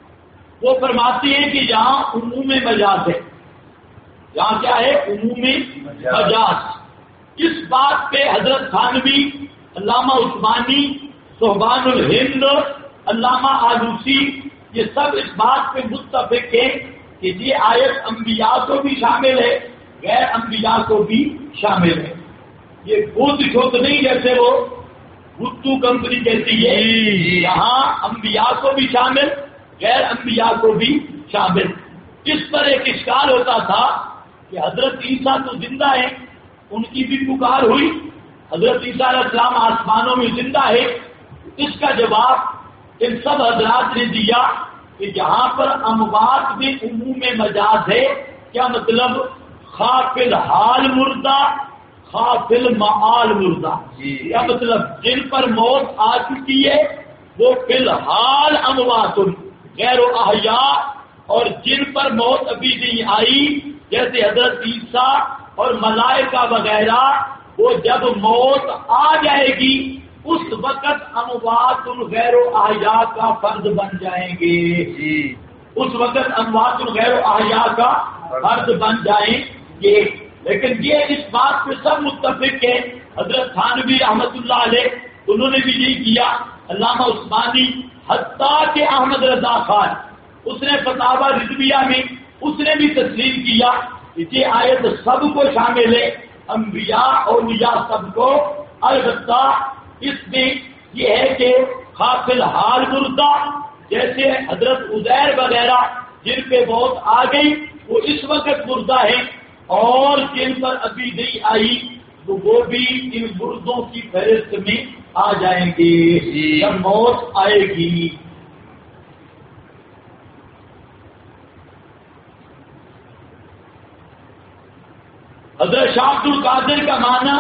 وہ فرماتے ہیں کہ یہاں عموم مجاز ہے. یہاں کیا ہے؟ عموم مجاز. اس بات پہ حضرت تھانوی، علامہ عثمانی، صحبان الہند، علامہ آلوسی یہ سب اس بات پہ متفق ہیں کہ یہ آیت انبیاء کو بھی شامل ہے، غیر انبیاء کو بھی شامل ہے. یہ بہت چھوٹ نہیں جیسے وہ گتو کمپنی کہتی ہے. یہاں انبیاء کو بھی شامل، غیر انبیاء کو بھی شامل. اس پر ایک اشکال ہوتا تھا کہ حضرت عیسیٰ تو زندہ ہیں، ان کی بھی پکار ہوئی. حضرت عیسیٰ علیہ السلام آسمانوں میں زندہ ہے. اس کا جواب ان سب حضرات نے دیا کہ جہاں پر اموات میں عموم مجاز ہے، کیا مطلب؟ خافل حال مردہ، خافل معال مردہ. کیا مطلب؟ جن پر موت آ چکی ہے وہ فی الحال اموات غیر احیاء، اور جن پر موت ابھی نہیں آئی جیسے حضرت عیسیٰ اور ملائکہ وغیرہ، وہ جب موت آ جائے گی اس وقت اموات غیر احیاء کا فرد بن جائیں گے. اس وقت اموات غیر احیاء کا فرد بن جائیں گے. لیکن یہ اس بات پہ سب متفق ہے. حضرت تھانوی رحمت اللہ علیہ انہوں نے بھی یہی کیا، علامہ عثمانی، حتیٰ کہ احمد رضا خان اس نے فتاوی رضویہ میں اس نے بھی تسلیم کیا کہ یہ آیت سب کو شامل ہے، انبیاء اولیاء سب کو. البتہ اس میں یہ ہے کہ خافل حال مردہ جیسے حضرت عزیر وغیرہ جن پہ موت آ گئی وہ اس وقت مردہ ہیں، اور جن پر ابھی نہیں آئی تو وہ بھی ان مردوں کی فہرست میں آ جائیں گے جب موت آئے گی. حضرت شاہ عبد القادر کا معنی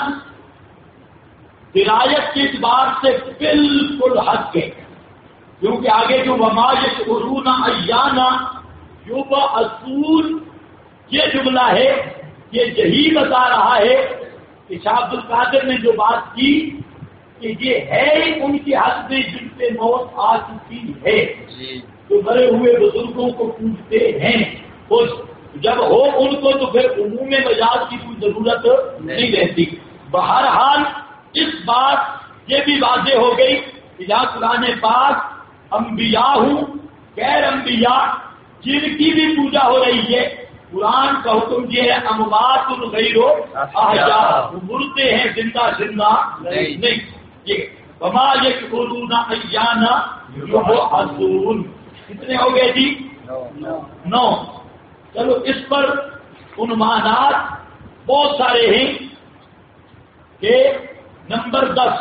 درایت کے اعتبار سے بالکل حق ہے، کیونکہ آگے جو وما یشعرون ایانا یبعثون یہ جملہ ہے، یہ یہی بتا رہا ہے کہ شاہ عبد القادر نے جو بات کی کہ یہ ہے ان کے حق میں جن پہ موت آ چکی ہے، جو مرے ہوئے بزرگوں کو پوچھتے ہیں. جب ہو ان کو تو پھر عموم مجاز کی کوئی ضرورت نہیں رہتی. بہرحال اس بات یہ بھی واضح ہو گئی کہ جہاں قرآن پاک انبیاء ہوں غیر انبیاء جن کی بھی پوجا ہو رہی ہے، قرآن کا حکم یہ ہے اموات غیر احیاء، مردے ہیں زندہ نہیں. یہ وما یشعرون ایانا یبعثون. کتنے ہو گئے جی؟ 9. چلو اس پر عنوانات بہت سارے ہیں کہ نمبر 10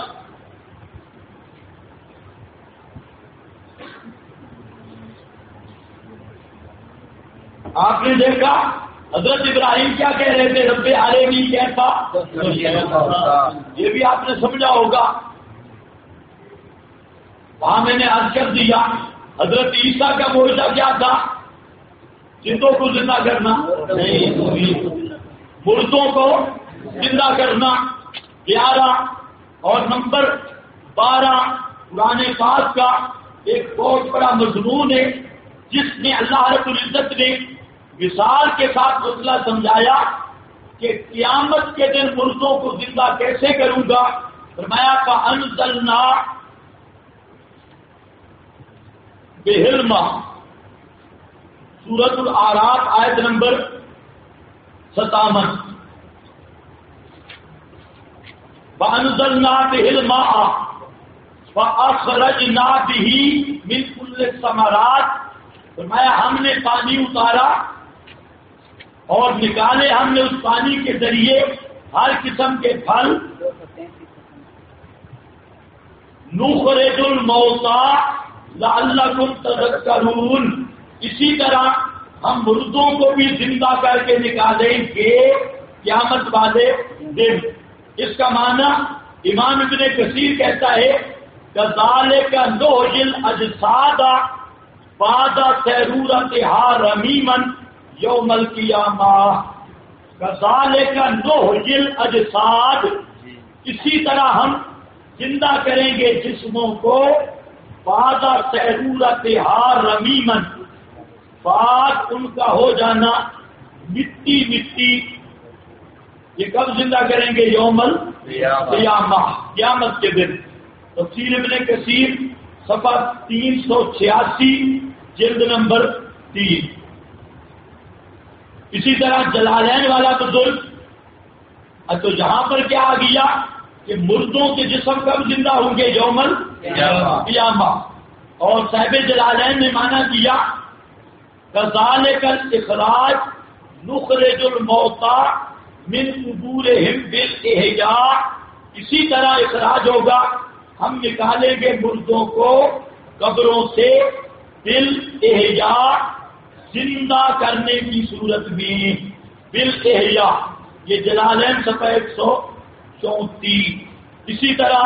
آپ نے دیکھا حضرت ابراہیم کیا کہہ رہے تھے؟ رب عالمی کیفا، یہ بھی آپ نے سمجھا ہوگا. وہاں میں نے عرض کر دیا حضرت عیسیٰ کا معجزہ کیا تھا؟ زندوں کو زندہ کرنا، مردوں کو زندہ کرنا. 11 اور نمبر 12 قرآن پاک کا ایک بہت بڑا مضمون ہے جس میں اللہ رب العزت نے مثال کے ساتھ مسئلہ سمجھایا کہ قیامت کے دن مردوں کو زندہ کیسے کروں گا. فرمایا فَأَنزَلْنَا بِهِ الْمَاءَ، سورۃ الاعراف آیت نمبر 57. وَأَنزَلْنَا بِهِ الْمَاءَ فَأَخْرَجْنَا بِهِ مِنْ كُلِّ الثَّمَرَاتِ. فرمایا ہم نے پانی اتارا اور نکالے ہم نے اس پانی کے ذریعے ہر قسم کے پھل، نخرج الموتى لعلکم تذکرون، اسی طرح ہم مردوں کو بھی زندہ کر کے نکالیں گے قیامت والے دن۔ اس کا معنی امام ابن کثیر کہتا ہے کذالک نخرج الاجساد بعد سیرورتها رمیما یوم القیامہ، کذالک نخرج الاجساد، اسی طرح ہم زندہ کریں گے جسموں کو بعد سیرورتها رمیما، بعد ان کا ہو جانا مٹی مٹی۔ یہ کب زندہ کریں گے؟ یوم القیامہ، قیامت کے دن۔ تفسیر ابن کثیر صفحہ 386 جلد نمبر 3۔ اسی طرح جلالین والا بزرگ، تو یہاں پر کیا آ گیا کہ مردوں کے جسم کب زندہ ہوں گے؟ یوم القیامہ۔ اور صاحب جلالین نے مانا کیا کذالک الاخراج نخرج الموتى من قبورهم بالاحیاء، اسی طرح اخراج ہوگا، ہم نکالیں گے مردوں کو قبروں سے بالاحیاء، زندہ کرنے کی صورت میں، بالاحیاء، یہ جلالین صفحہ 134۔ اسی طرح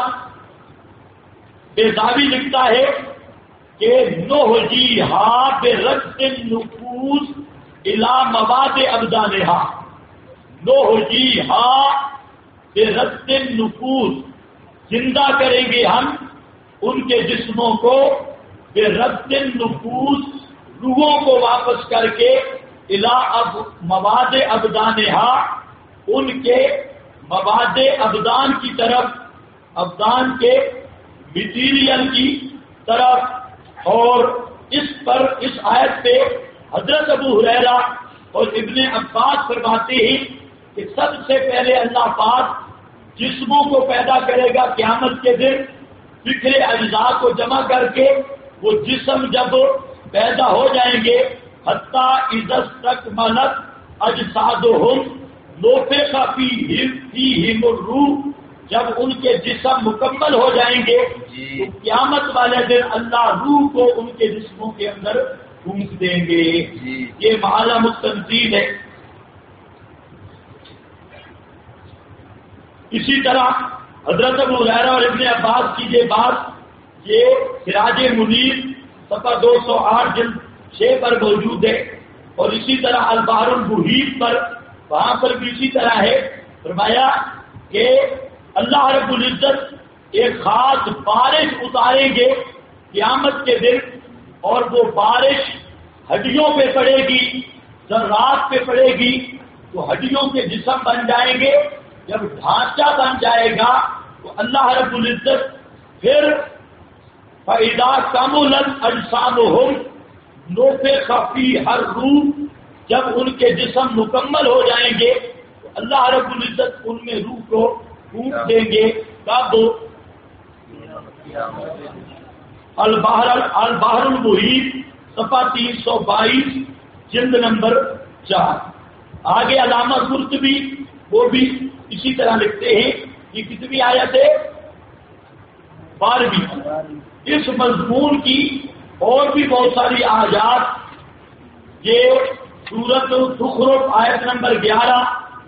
بیضاوی لکھتا ہے کہ نہجیھا برد النفوس الی مواد ابدانھا، نہجیھا برد النفوس، زندہ کریں گے ہم ان کے جسموں کو برد النفوس، روحوں کو واپس کر کے الی مواد ابدانھا، ان کے مواد ابدان کی طرف، ابدان کے مٹیریل کی طرف۔ اور اس پر، اس آیت پہ حضرت ابو ہریرہ اور ابن عباس فرماتے ہیں کہ سب سے پہلے اللہ پاک جسموں کو پیدا کرے گا قیامت کے دن، بکھرے اجزاء کو جمع کر کے، وہ جسم جب پیدا ہو جائیں گے حتی اذا استکملت اجسادہم نفخ فیہم الروح، جب ان کے جسم مکمل ہو جائیں گے تو قیامت والے دن اللہ روح کو ان کے جسموں کے اندر پھونک دیں گے۔ یہ معلم التنزیل ہے۔ اسی طرح حضرت ابو ہریرہ اور ابن عباس کی یہ بات، یہ سراج منیر صفحہ 208 جلد 6 پر موجود ہے۔ اور اسی طرح البحر المحیط پر، وہاں پر بھی اسی طرح ہے، فرمایا کہ اللہ رب العزت ایک خاص بارش اتاریں گے قیامت کے دن، اور وہ بارش ہڈیوں پہ پڑے گی، ذرات پہ پڑے گی، تو ہڈیوں کے جسم بن جائیں گے۔ جب ڈھانچہ بن جائے گا تو اللہ رب العزت پھر فَإِذَا كَمُلَتْ أَجْسَامُهُمْ نُفِخَ فِيهَا الرُّوحُ، جب ان کے جسم مکمل ہو جائیں گے تو اللہ رب العزت ان میں روح کو پھونک دیں گے۔ کب؟ البحر المحیط صفحہ 322 جلد نمبر 4۔ آگے علامہ قرطبی وہ بھی اسی طرح لکھتے ہیں، یہ کتنی آیت ہے؟ 12۔ اس مضمون کی اور بھی بہت ساری آیات، یہ سورۃ زخرف آیت نمبر 11،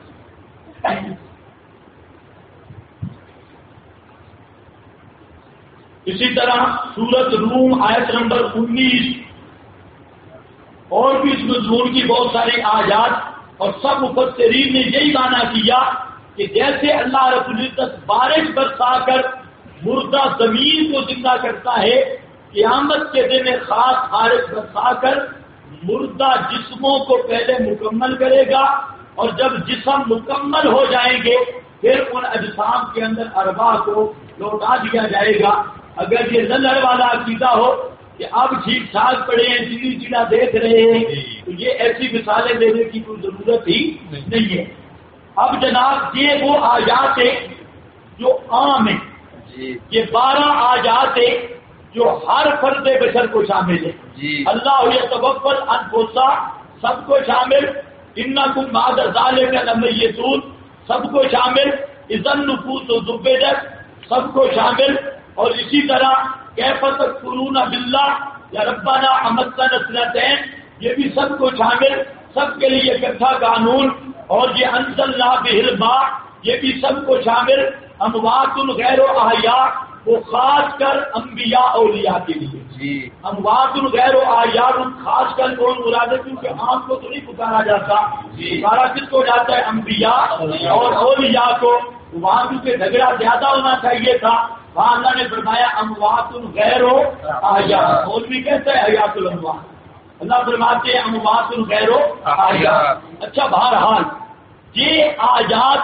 اسی طرح سورۃ روم آیت نمبر 19، اور بھی اس مضمون کی بہت ساری آیات، اور سب مفسرین نے یہی معنی کیا کہ جیسے اللہ رب العزت بارش برسا کر مردہ زمین کو زندہ کرتا ہے، قیامت کے دن ایک خاص بارش برسا کر مردہ جسموں کو پہلے مکمل کرے گا، اور جب جسم مکمل ہو جائیں گے پھر ان اجسام کے اندر ارواح کو لوٹا دیا جائے گا۔ اگر یہ نظر والا عقیدہ ہو کہ اب ٹھیک ٹھاک پڑے ہیں، سیدھی سیدھا دیکھ رہے ہیں، تو یہ ایسی مثالیں دینے کی کوئی ضرورت ہی نہیں ہے۔ اب جناب یہ وہ آیات ہیں جو عام ہیں، یہ 12 آیات ہیں جو ہر فرد بشر کو شامل ہے۔ اللہ یتوفی الانفس سب کو شامل، انکم بعد ذلک لمیتون سب کو شامل، اذن نفوس و زبدت سب کو شامل، اور اسی طرح کیف تکفرون باللہ یا ربنا امتنا سنتین یہ بھی سب کو شامل، سب کے لیے اکٹھا قانون، اور یہ انزلنا بہ الماء یہ بھی سب کو شامل، اموات غیر احیاء وہ خاص کر انبیاء اولیاء کے لیے، اموات غیر احیاء خاص کر کون مراد ہے؟ کیونکہ عام کو تو نہیں پکارا جاتا، پکارا کس کو جاتا ہے؟ انبیاء اور اولیاء کو۔ وہاں کیونکہ جھگڑا زیادہ ہونا چاہیے تھا، وہاں اللہ نے فرمایا اموات غیر احیاء، مولوی کہتے ہیں حیات الاموات، اللہ فرماتے ہیں اموات غیر احیاء۔ اچھا بہرحال یہ آیات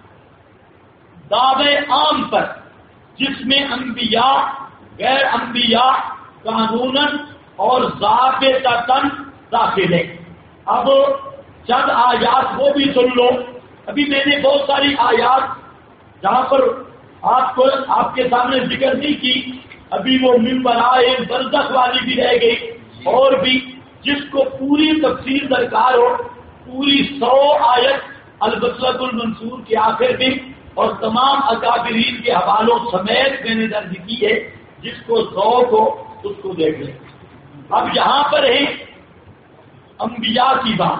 دعوے عام پر جس میں انبیاء غیر انبیاء قانوناً اور ضابطتاً داخل ہے۔ اب چند آیات وہ بھی سن لو، ابھی میں نے بہت ساری آیات جہاں پر آپ کے سامنے ذکر نہیں کی، ابھی وہ منبر آئے برزخ والی بھی رہ گئی، اور بھی جس کو پوری تفسیر درکار ہو پوری 100 آیت البصرۃ المنصور کے آخر میں اور تمام اکابرین کے حوالوں سمیت میں نے درج کی ہے، جس کو ذوق ہو اس کو دیکھ لیں۔ اب یہاں پر ہے انبیاء کی بات،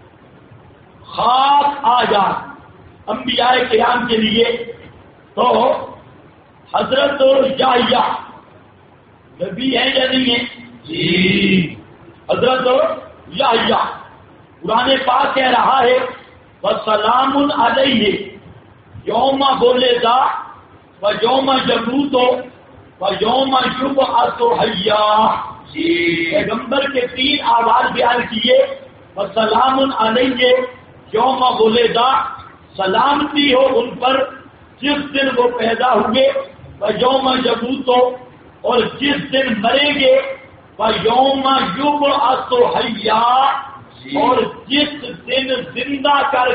خاص آیات انبیاء کرام کے لیے۔ تو حضرت یحییٰ نبی ہیں یا نہیں ہیں؟ جی حضرت یحییٰ قرآن پاک کہہ رہا ہے وَسَلَامٌ عَلَيْهِ یوم بولدا و یوم یموت و یوم یبعث حیّا۔ پیغمبر کے 3 آواز بیان کیے، وَسَلَامٌ عَلَيْهِ یوم بولدا سلامتی ہو ان پر جس دن وہ پیدا ہوئے، و یوم یموت اور جس دن مریں گے، و یوم یبعث حیّا اور جس دن زندہ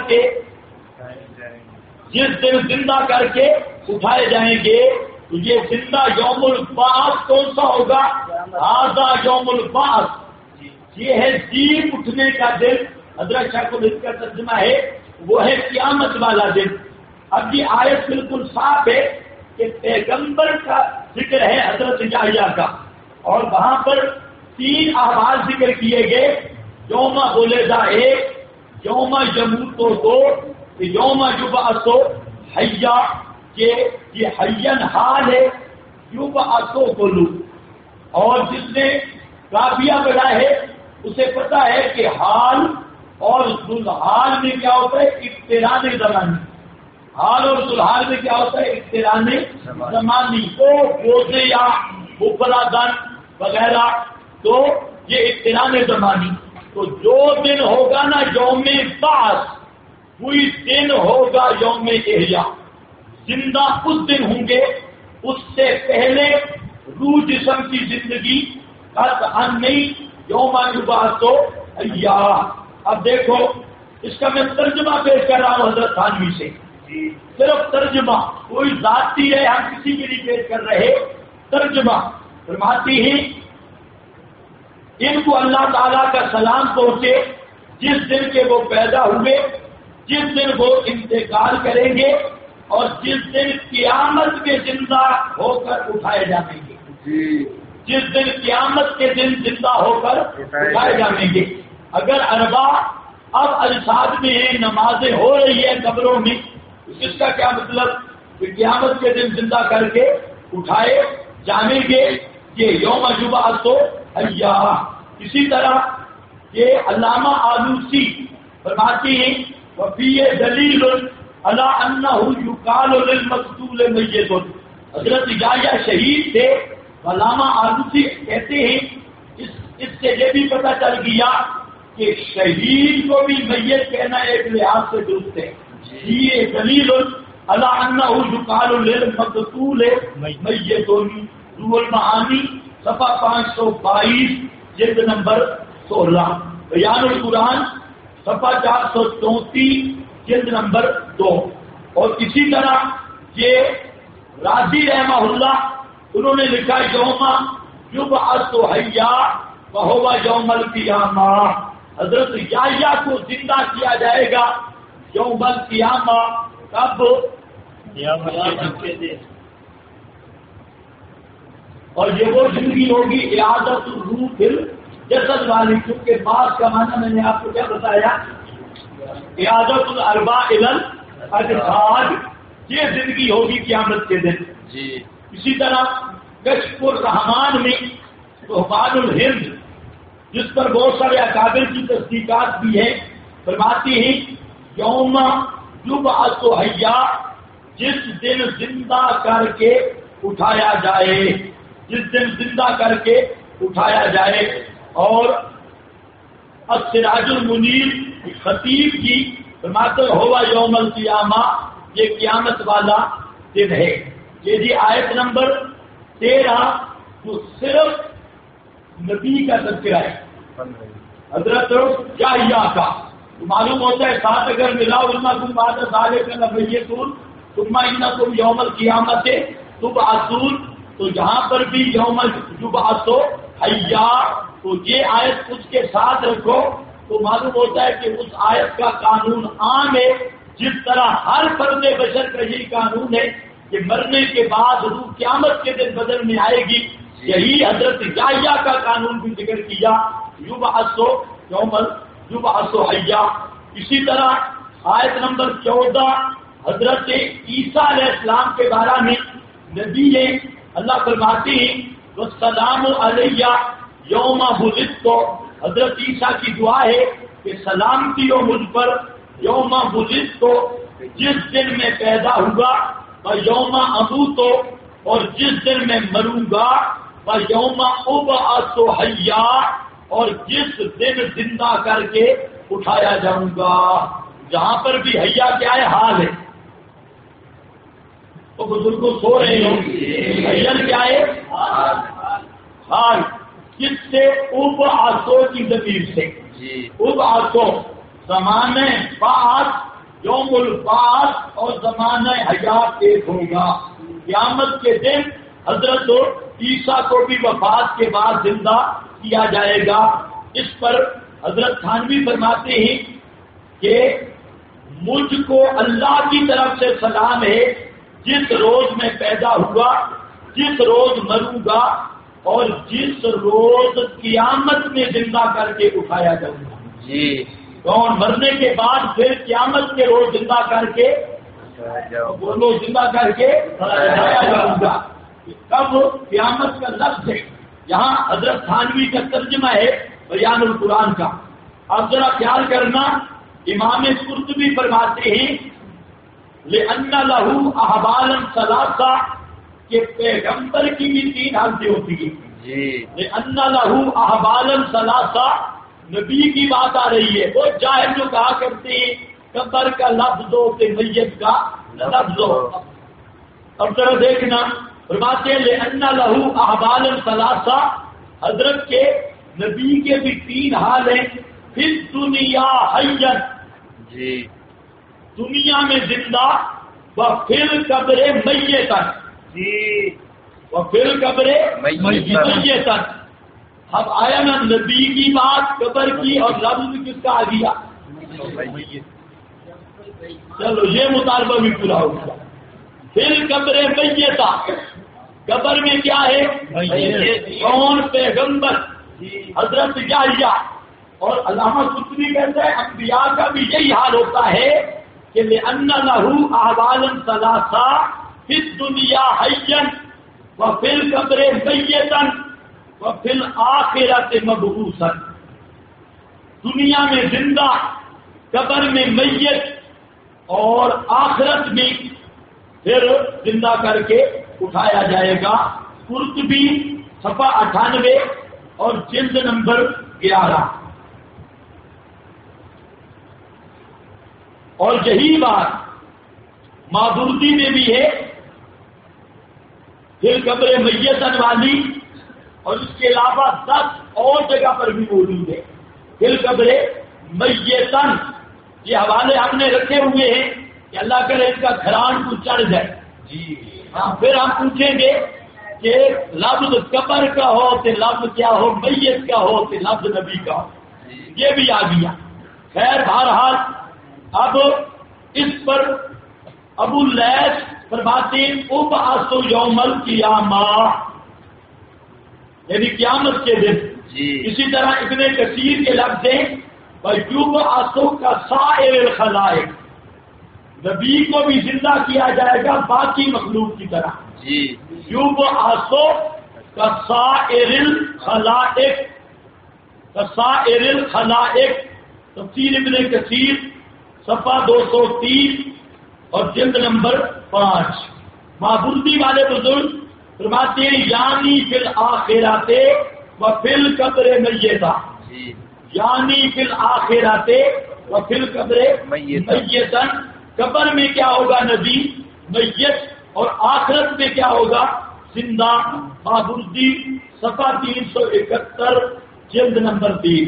کر کے اٹھائے جائیں گے۔ تو یہ زندہ یوم البعث کون سا ہوگا؟ ھذا یوم البعث، یہ ہے جی اٹھنے کا دن۔ حضرت شاہ کو اس کا ترجمہ ہے وہ ہے قیامت والا دن۔ اب یہ آیت بالکل صاف ہے کہ پیغمبر کا ذکر ہے حضرت یحییٰ کا، اور وہاں پر 3 آواز ذکر کیے گئے، یوم بولدا 1، یوم یموت 2، یوم یبعث حیّا۔ یہ حیّن حال ہے، یبعث قلو، اور جس نے قافیہ بڑھا ہے اسے پتا ہے کہ حال اور ذوالحال میں کیا ہوتا ہے؟ اقتران زمانی۔ حال اور ذوالحال میں کیا ہوتا ہے؟ اقتران زمانی۔ تو روزے یا مفردن وغیرہ تو یہ اقتران زمانی۔ تو جو دن ہوگا نا یوم بعث، وہی دن ہوگا یوم احیاء۔ زندہ اس دن ہوں گے، اس سے پہلے روح جسم کی زندگی قطعاً نہیں، یوم یبعث حیّا۔ اب دیکھو اس کا میں ترجمہ پیش کر رہا ہوں حضرت تھانوی سے، صرف ترجمہ، کوئی ذاتی ہے ہم کسی کے لیے پیش کر رہے، ترجمہ فرماتی ہیں ان کو اللہ تعالیٰ کا سلام پہنچے جس دن کے وہ پیدا ہوئے، جس دن وہ انتقال کریں گے، اور جس دن قیامت میں زندہ ہو کر اٹھائے جائیں گے، جس دن قیامت کے دن زندہ ہو کر اٹھائے جائیں گے۔ اگر اربع اب اجساد میں ہیں، نمازیں ہو رہی ہیں قبروں میں، اس کا کیا مطلب؟ کہ قیامت کے دن زندہ کر کے اٹھائے جائیں گے، یہ یوم یبعث حیّا۔ اسی طرح یہ علامہ آلوسی فرماتی ہیں وفیہ دلیل علی انہ یقال للمقتول میت۔ حضرت یحییٰ شہید تھے، علامہ آلوسی کہتے ہیں اس سے یہ بھی پتہ چل گیا کہ شہید کو بھی میت کہنا ایک لحاظ سے درست ہے۔ یہ دلیل علی انہ یقال للمقتول میت، روح المعانی صفحہ 522 جلد نمبر 16، بیان القرآن صفحہ 434 جلد نمبر 2۔ اور اسی طرح یہ راضی رحمہ اللہ انہوں نے لکھا یوم یبعث حیّا وہو یوم القیامہ، حضرت یحییٰ کو زندہ کیا جائے گا یوم القیامہ، کب؟ اور یہ وہ زندگی ہوگی اعادت الروح فی الجسد والی، کیونکہ بعض کا معنی میں نے آپ کو کیا بتایا، اعادت الارواح الی الاجساد، یہ زندگی ہوگی قیامت کے دن جی۔ اسی طرح کشف الرحمان میں صحبان الہند، جس پر بہت سارے اکابر کی تصدیقات بھی ہیں، فرماتی ہیں یوم یبعث حیا، جس دن زندہ کر کے اٹھایا جائے، جس دن زندہ کر کے اٹھایا جائے۔ اور السراج المنیر خطیب کی فرماتے ہوا یوم القیامہ، یہ قیامت والا دن ہے۔ یہ جی آیت نمبر 13 تو صرف نبی کا تذکرہ ہے، حضرت یحییٰ کا۔ تو معلوم ہوتا ہے ساتھ اگر ملا انکم بعد ذلک لمیتون ثم انکم یوم القیامۃ تبعثون، تو جہاں پر بھی یوم یبعث حیا، تو یہ آیت اس کے ساتھ رکھو تو معلوم ہوتا ہے کہ اس آیت کا قانون عام ہے، جس طرح ہر فرد بشر کا یہی قانون ہے کہ مرنے کے بعد روح قیامت کے دن بدن میں آئے گی۔ یہی حضرت یحییٰ کا قانون بھی ذکر کیا، یبعث یوم یبعث حیا۔ اسی طرح آیت نمبر 14 حضرت عیسیٰ علیہ السلام کے بارے میں نبی ہے، اللہ فرماتے ہیں والسلام علیہ یوم ولدت، حضرت عیسیٰ کی دعا ہے کہ سلامتی ہو مجھ پر یوم ولدت، جس دن میں پیدا ہوا، و یوم اموت، اور جس دن میں مروں گا، و یوم ابعث حیا، اور جس دن زندہ کر کے اٹھایا جاؤں گا۔ جہاں پر بھی حیا کیا ہے، حال ہے، تو بزرگوں سو رہے ہو، حیل کیا ہے، حال، کس سے؟ ابعثو کی ضمیر سے، ابعثو زمانہ بعث، یوم البعث، اور زمانہ حیات ایک ہوگا۔ قیامت کے دن حضرت عیسیٰ کو بھی وفات کے بعد زندہ کیا جائے گا۔ اس پر حضرت تھانوی فرماتے ہیں کہ مجھ کو اللہ کی طرف سے سلام ہے، جس روز میں پیدا ہوا، جس روز مروں گا، اور جس روز قیامت میں زندہ کر کے اٹھایا جاؤں گا جی۔ کون؟ مرنے کے بعد پھر قیامت کے روز زندہ کر کے، بولو، زندہ کر کے اٹھایا جاؤں گا۔ کب؟ قیامت کا لفظ ہے، یہاں حضرت تھانوی کا ترجمہ ہے بیان القرآن کا۔ اب ذرا خیال کرنا، امام قرطبی فرماتے ہیں لِأَنَّ لَهُ أَحْوَالًا ثَلَاثَةً، کہ پیغمبر کی بھی 3 حالتیں ہوتی ہیں جی۔ لِأَنَّ لَهُ أَحْوَالًا ثَلَاثَةً، نبی کی بات آ رہی ہے۔ وہ جاہل جو کہا کرتے ہیں قبر کا لفظ ہو کہ میت کا لفظ ہو۔ اب ذرا دیکھنا، فرماتے ہیں لِأَنَّ لَهُ أَحْوَالًا ثَلَاثَةً، حضرت کے نبی کے بھی 3 حال ہیں۔ فِي الدُّنْيَا حَيًّا جی، دنیا میں زندہ، وَفِي الْقَبْرِ مَيِّتًا جی، وَفِي الْقَبْرِ مَيِّتًا۔ اب آیا نا نبی کی بات، قبر کی، اور لفظ کس کا آ گیا؟ چلو یہ مطالبہ بھی پورا ہو گیا۔ فِي الْقَبْرِ مَيِّتًا، قبر میں کیا ہے؟ کون؟ پیغمبر حضرت یحییٰ۔ اور علامہ قرطبی کہتے ہیں انبیاء کا بھی یہی حال ہوتا ہے کہ لِأَنَّ لَهُ أَحْوَالًا ثَلَاثَةً فِي الدُّنْيَا حَيًّا وَفِي الْقَبْرِ مَيِّتًا وَفِي الْآخِرَةِ مَبْعُوثًا، دنیا میں زندہ، قبر میں میت، اور آخرت میں پھر زندہ کر کے اٹھایا جائے گا۔ قرطبی صفحہ 98 اور جلد نمبر 11۔ اور یہی بات ماوردی میں بھی ہے، پھر قبر میتن والی، اور اس کے علاوہ 10 اور جگہ پر بھی موجود ہے پھر قبر میتن۔ یہ حوالے ہم نے رکھے ہوئے ہیں کہ اللہ کرے اس کا گھران کو چڑھ جائے جی۔ ہاں، پھر ہم پوچھیں گے کہ لفظ قبر کا ہو تو لفظ کیا ہو، میت کا ہو تو لفظ نبی کا ہو، یہ بھی آ گیا۔ خیر، بہرحال اب اس پر ابو اللیث فرماتے ہیں ابعث یوم القیامہ، یعنی قیامت کے دن. اسی طرح ابن کثیر کے لفظ ہیں وَيُبْعَثُ كَسَائِرِ الْخَلَائِقِ، نبی کو بھی زندہ کیا جائے گا باقی مخلوق کی طرح. یُبْعَثُ كَسَائِرِ الْخَلَائِقِ، كَسَائِرِ الْخَلَائِقِ، تفسیر ابن کثیر صفحہ 203 اور جلد نمبر 5. مابردی والے بزرگ فرماتے ہیں یعنی فی الآخرات و فی القبر میتا، یعنی فی الآخرات و فی القبر میتا، قبر میں کیا ہوگا نبی میت اور آخرت میں کیا ہوگا زندہ. مابردی صفحہ 371 جلد نمبر 3.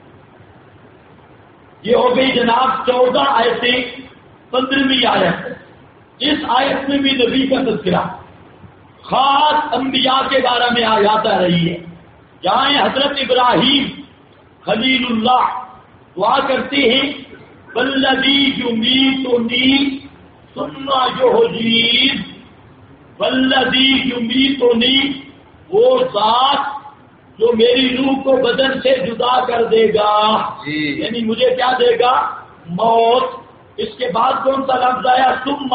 یہ ہو گئی جناب 14 آیتیں. 15ویں آیت، اس آیت میں بھی نبی کا تذکرہ خاص انبیاء کے بارے میں آیات آ رہی ہے. جہاں حضرت ابراہیم خلیل اللہ دعا کرتے ہیں والذی یمیتنی ثم یحیین، والذی یمیتنی، وہ ذات جو میری روح کو بدن سے جدا کر دے گا، یعنی مجھے کیا دے گا موت. اس کے بعد کون سا لفظ آیا ثم،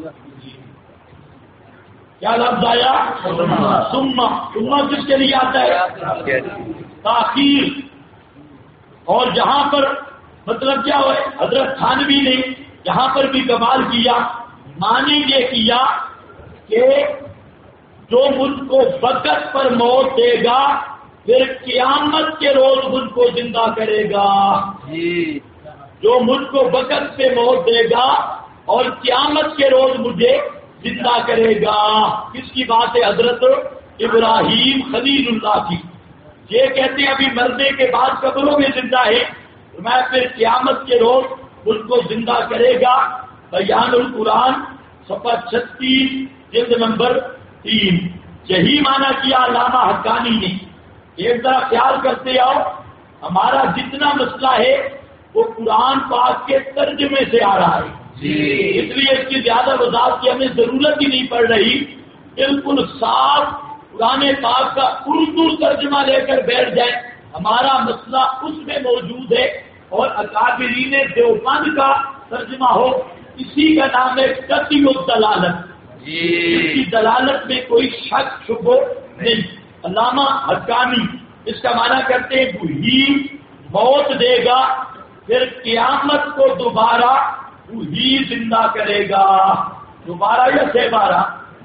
کیا لفظ آیا ثم. ثم کس کے لیے آتا ہے تاخیر. اور جہاں پر مطلب کیا ہوئے حضرت تھانوی نے یہاں پر بھی کمال کیا، معنی یہ کیا کہ جو مجھ کو وقت پر موت دے گا پھر قیامت کے روز مجھ کو زندہ کرے گا. جو مجھ کو وقت پہ موت دے گا اور قیامت کے روز مجھے زندہ کرے گا. کس کی بات ہے؟ حضرت ابراہیم خلیل اللہ کی. یہ کہتے ہیں ابھی مرنے کے بعد قبروں میں زندہ ہے، میں پھر قیامت کے روز مجھ کو زندہ کرے گا. بیان القرآن صفحہ 36 جلد نمبر 3. یہی معنی کیا علامہ حقانی نے. ایک طرح خیال کرتے آؤ، ہمارا جتنا مسئلہ ہے وہ قرآن پاک کے ترجمے سے آ رہا ہے، اس لیے اس کی زیادہ وضاحت کی ہمیں ضرورت ہی نہیں پڑ رہی. بالکل صاف قرآن پاک کا اردو ترجمہ لے کر بیٹھ جائیں، ہمارا مسئلہ اس میں موجود ہے. اور اکابرین دیوبند کا ترجمہ ہو، اسی کا نام ہے قطعی الدلالت، اس کی دلالت میں کوئی شک شبہ نہیں. علامہ حقانی اس کا معنی کرتے ہیں وہی موت دے گا پھر قیامت کو دوبارہ وہی زندہ کرے گا. دوبارہ یا سے بارہ؟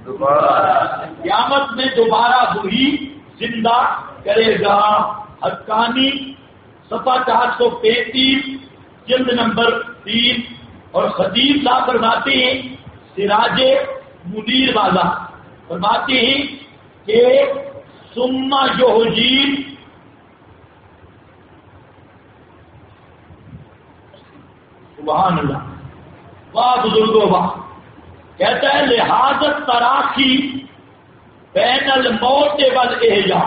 قیامت میں دوبارہ وہی زندہ کرے گا. حقانی صفحہ 435 جلد نمبر 3. اور خطیب صاحب فرماتے ہیں سراج منیر والا فرماتے ہیں کہ ثم یحیین، سبحان اللہ، واہ بزرگوں واہ. کہتا ہے لہذا تراخی بین الموت والاحیاء،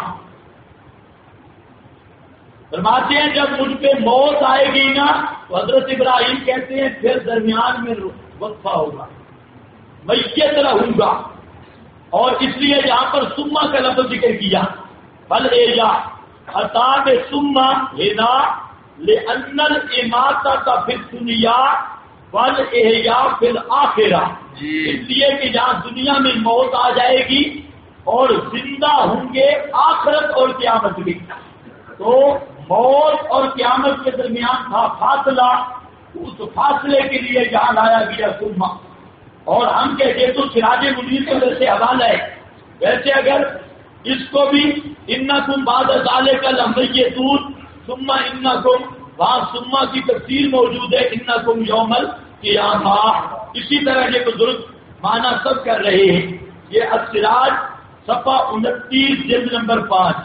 فرماتے ہیں جب مجھ پہ موت آئے گی نا تو حضرت ابراہیم کہتے ہیں پھر درمیان میں وقفہ ہوگا، میت رہوں گا. اور اس لیے یہاں پر سما کا لفظ ذکر کیا والاحیاء، خطاب سما ہنا لأن الاماتۃ فی الدنیا والاحیاء فی الآخرہ، اس لیے کہ جہاں دنیا میں موت آ جائے گی اور زندہ ہوں گے آخرت اور قیامت میں، تو موت اور قیامت کے درمیان تھا فاصلہ، اس فاصلے کے لیے یہاں لایا گیا سما. اور ہم کہتے تو سراج منیر کے ویسے حوالہ ہے. ویسے اگر اس کو بھی انکم بعد ذالک لمیتون ثم انکم، وہاں سما کی تفسیر موجود ہے انکم یوم القیامہ. اسی طرح یہ بزرگ معنی سب کر رہے ہیں. یہ السراج صفحہ 29 جلد نمبر 5.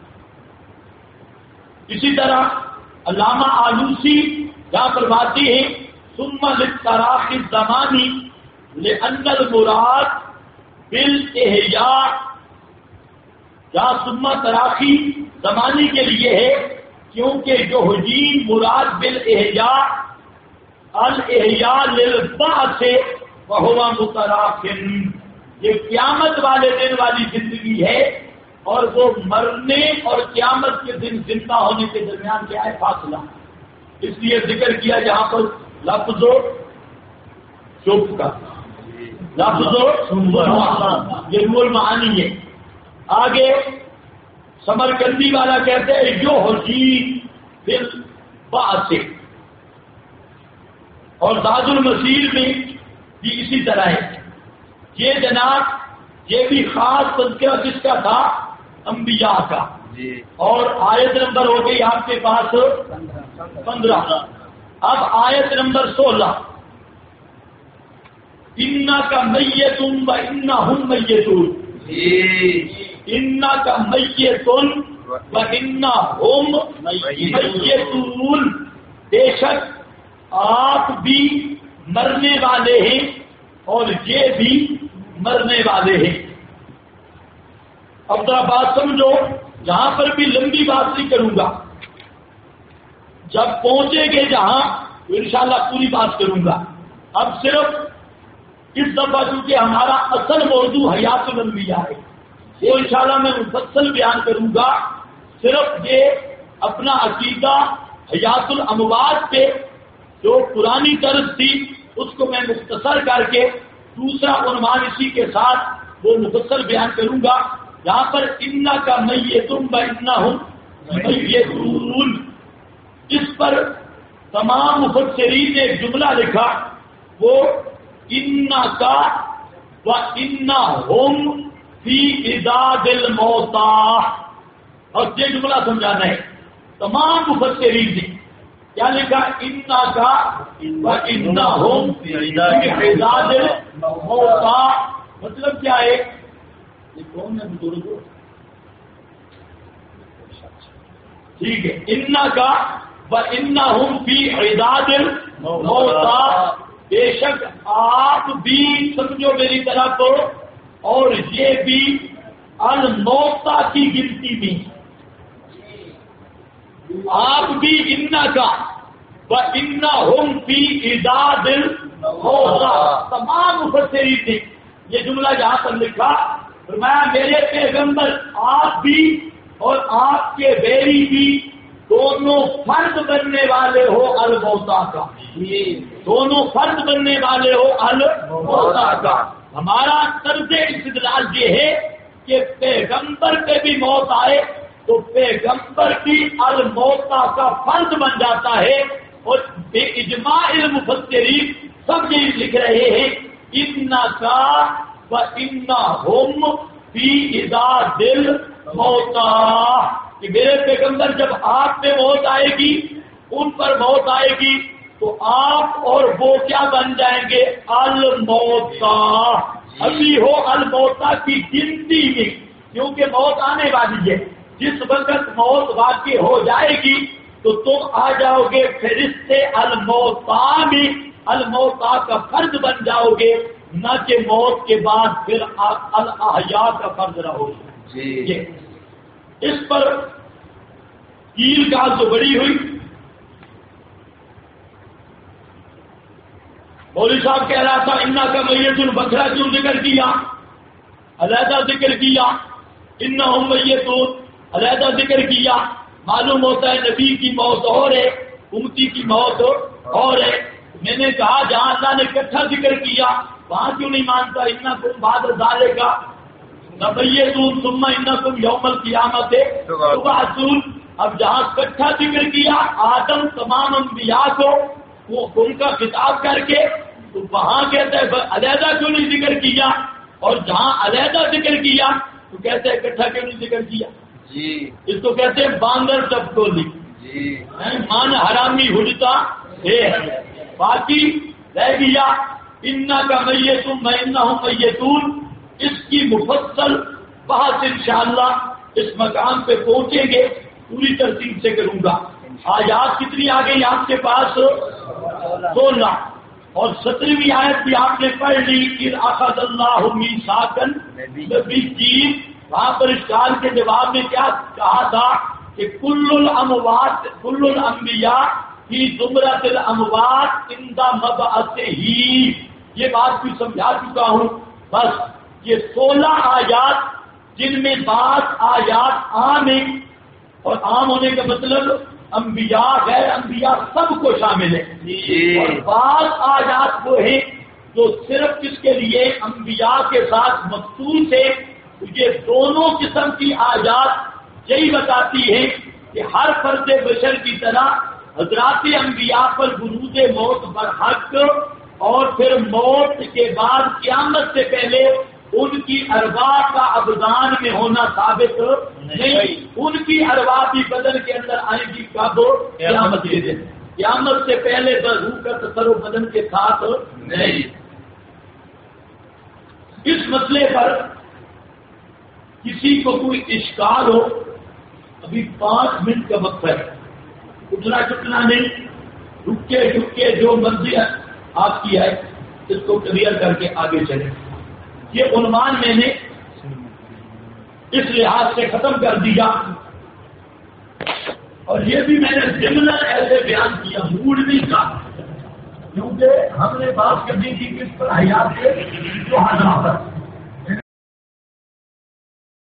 اسی طرح علامہ آلوسی جہاں فرماتے ہیں ثم للتراخ الزمانی لأن المراد بالاحیاء، جہاں ثم تراخی زمانی کے لیے ہے کیونکہ جو حجین مراد بالاحیاء الاحیاء للبعث وہو متراکن، یہ قیامت والے دن والی زندگی ہے، اور وہ مرنے اور قیامت کے دن زندہ ہونے کے درمیان کیا ہے؟ فاصلہ. اس لیے ذکر کیا جہاں پر لفظ و شب کا، لفظ و یہ روح المعانی ہے. آگے سمرکندی والا کہتے ہیں جو حجی دل باسے، اور زاد المسیر میں بھی اسی طرح ہے. یہ جناب یہ بھی خاص تذکرہ کس کا تھا؟ انبیاء کا. اور آیت نمبر ہو گئی آپ کے پاس 15. اب آیت نمبر 16، انا کا میتم و انہم میتون، انا کا میتون و انہم میتون، بے شک آپ بھی مرنے والے ہیں اور یہ بھی مرنے والے ہیں. اب ذرا بات سمجھو، جہاں پر بھی لمبی بات نہیں کروں گا، جب پہنچے گے جہاں تو انشاءاللہ پوری بات کروں گا. اب صرف اس دفعہ چونکہ ہمارا اصل موضوع حیات الانبیاء ہے، وہ انشاءاللہ میں مفصل بیان کروں گا. صرف یہ اپنا عقیدہ حیات الاموات پہ جو پرانی طرز تھی اس کو میں مختصر کر کے دوسرا عنوان اسی کے ساتھ وہ مفصل بیان کروں گا. یہاں پر انا کا میتم و انہم میتون، اس پر تمام مفسرین نے ایک جملہ لکھا، وہ انا کا و انہم فی عداد الموتى، اور یہ جملہ سمجھانا ہے. تمام مفسرین نے کیا لکھا؟ انا کا و انہم فی عداد الموتى، مطلب کیا ہے؟ یہ کون ہے بزرگ؟ ٹھیک ہے، انا کا و انہم فی عداد الموتى، بے شک آپ بھی سمجھو میری طرف، اور یہ بھی الموتى کی گنتی میں، آپ بھی انا کا و انہم فی عداد الموتى. تمام مفسرین نے یہ جملہ جہاں پر لکھا، فرمایا میرے پیغمبر آپ بھی اور آپ کے بیری بھی دونوں فرد بننے والے ہو الموتى کا، دونوں فرد بننے والے ہو الموتى کا. ہمارا طرز استدلال یہ ہے کہ پیغمبر پہ بھی موت آئے تو پیغمبر بھی الموتى کا فرد بن جاتا ہے. اور بے اجماع المفسرین سب یہ لکھ رہے ہیں انا کا و انہم فی عداد الموتى، کہ میرے پیغمبر جب آپ پہ موت آئے گی، ان پر موت آئے گی تو آپ اور وہ کیا بن جائیں گے؟ الموتى. ابھی ہو الموتى کی گنتی میں، کیونکہ موت آنے والی ہے. جس وقت موت واقع ہو جائے گی تو تم آ جاؤ گے فرشتے الموتى میں، الموتى کا فرد بن جاؤ گے، نہ کہ موت کے بعد پھر الاحیاء کا فرد رہو گے. اس پر کیل گال تو بڑی ہوئی. مولوی صاحب کہہ رہا تھا انا کا میت البکرا کیوں ذکر کیا، علیحدہ ذکر کیا، انہم میتون علیحدہ ذکر کیا. معلوم ہوتا ہے نبی کی موت اور ہے، امتی کی موت اور ہے. میں نے کہا جہاں اللہ نے اکٹھا ذکر کیا وہاں کیوں نہیں مانتا؟ انکم بعد ذالک لمیتون ثم انکم یوم القیامت تبعثون. اب جہاں اکٹھا ذکر کیا آدم تمام انبیاء کو وہ ان کا خطاب کر کے، تو وہاں کہتے ہیں علیحدہ کیوں نہیں ذکر کیا، اور جہاں علیحدہ ذکر کیا تو کہتے ہیں اکٹھا کیوں نہیں ذکر کیا. اس کو کہتے ہیں باندر ٹپٹولی، مان حرامی ہجتا ہے. باقی رہ گیا انا کا میتون و انہم میتون، اس کی مفصل بحث انشاءاللہ اس مقام پہ پہنچیں گے پوری ترتیب سے کروں گا. آیات کتنی آ گئی آپ کے پاس؟ 16. اور 17ویں آیت بھی آپ نے پڑھ لی، اذ اخذ اللہ میثاق النبیین. وہاں پر اس سوال کے جواب میں کیا کہا تھا کہ کل الاموات کل الانبیاء فی زمرۃ الاموات عند مبعثہ، یہ بات بھی سمجھا چکا ہوں. بس یہ 16 آیات جن میں بعض آیات عام ہیں، اور عام ہونے کا مطلب انبیاء غیر انبیاء سب کو شامل ہے، اور بعض آیات وہ ہیں جو صرف کس کے لیے انبیاء کے ساتھ مخصوص ہے. یہ دونوں قسم کی آیات یہی بتاتی ہیں کہ ہر فرد بشر کی طرح حضرات انبیاء پر برود موت برحق، اور پھر موت کے بعد قیامت سے پہلے ان کی ارواح کا ابدان میں ہونا ثابت نہیں. ان کی ارواح بھی بدن کے اندر آئے گی کب؟ قیامت کے دن. قیامت سے پہلے روح کا تصرف بدن کے ساتھ نہیں. اس مسئلے پر کسی کو کوئی اشکال ہو، ابھی 5 منٹ کا وقت ہے، اتنا چکنا نہیں، رکے جو مرضی آپ کی ہے اس کو کلیئر کر کے آگے چلیں. یہ عنوان میں نے اس لحاظ سے ختم کر دیا، اور یہ بھی میں نے ضمناً ایسے بیان کیا، موڈ نہیں تھا، کیونکہ ہم نے بات کرنی تھی کس پر حیات کے جو حضرات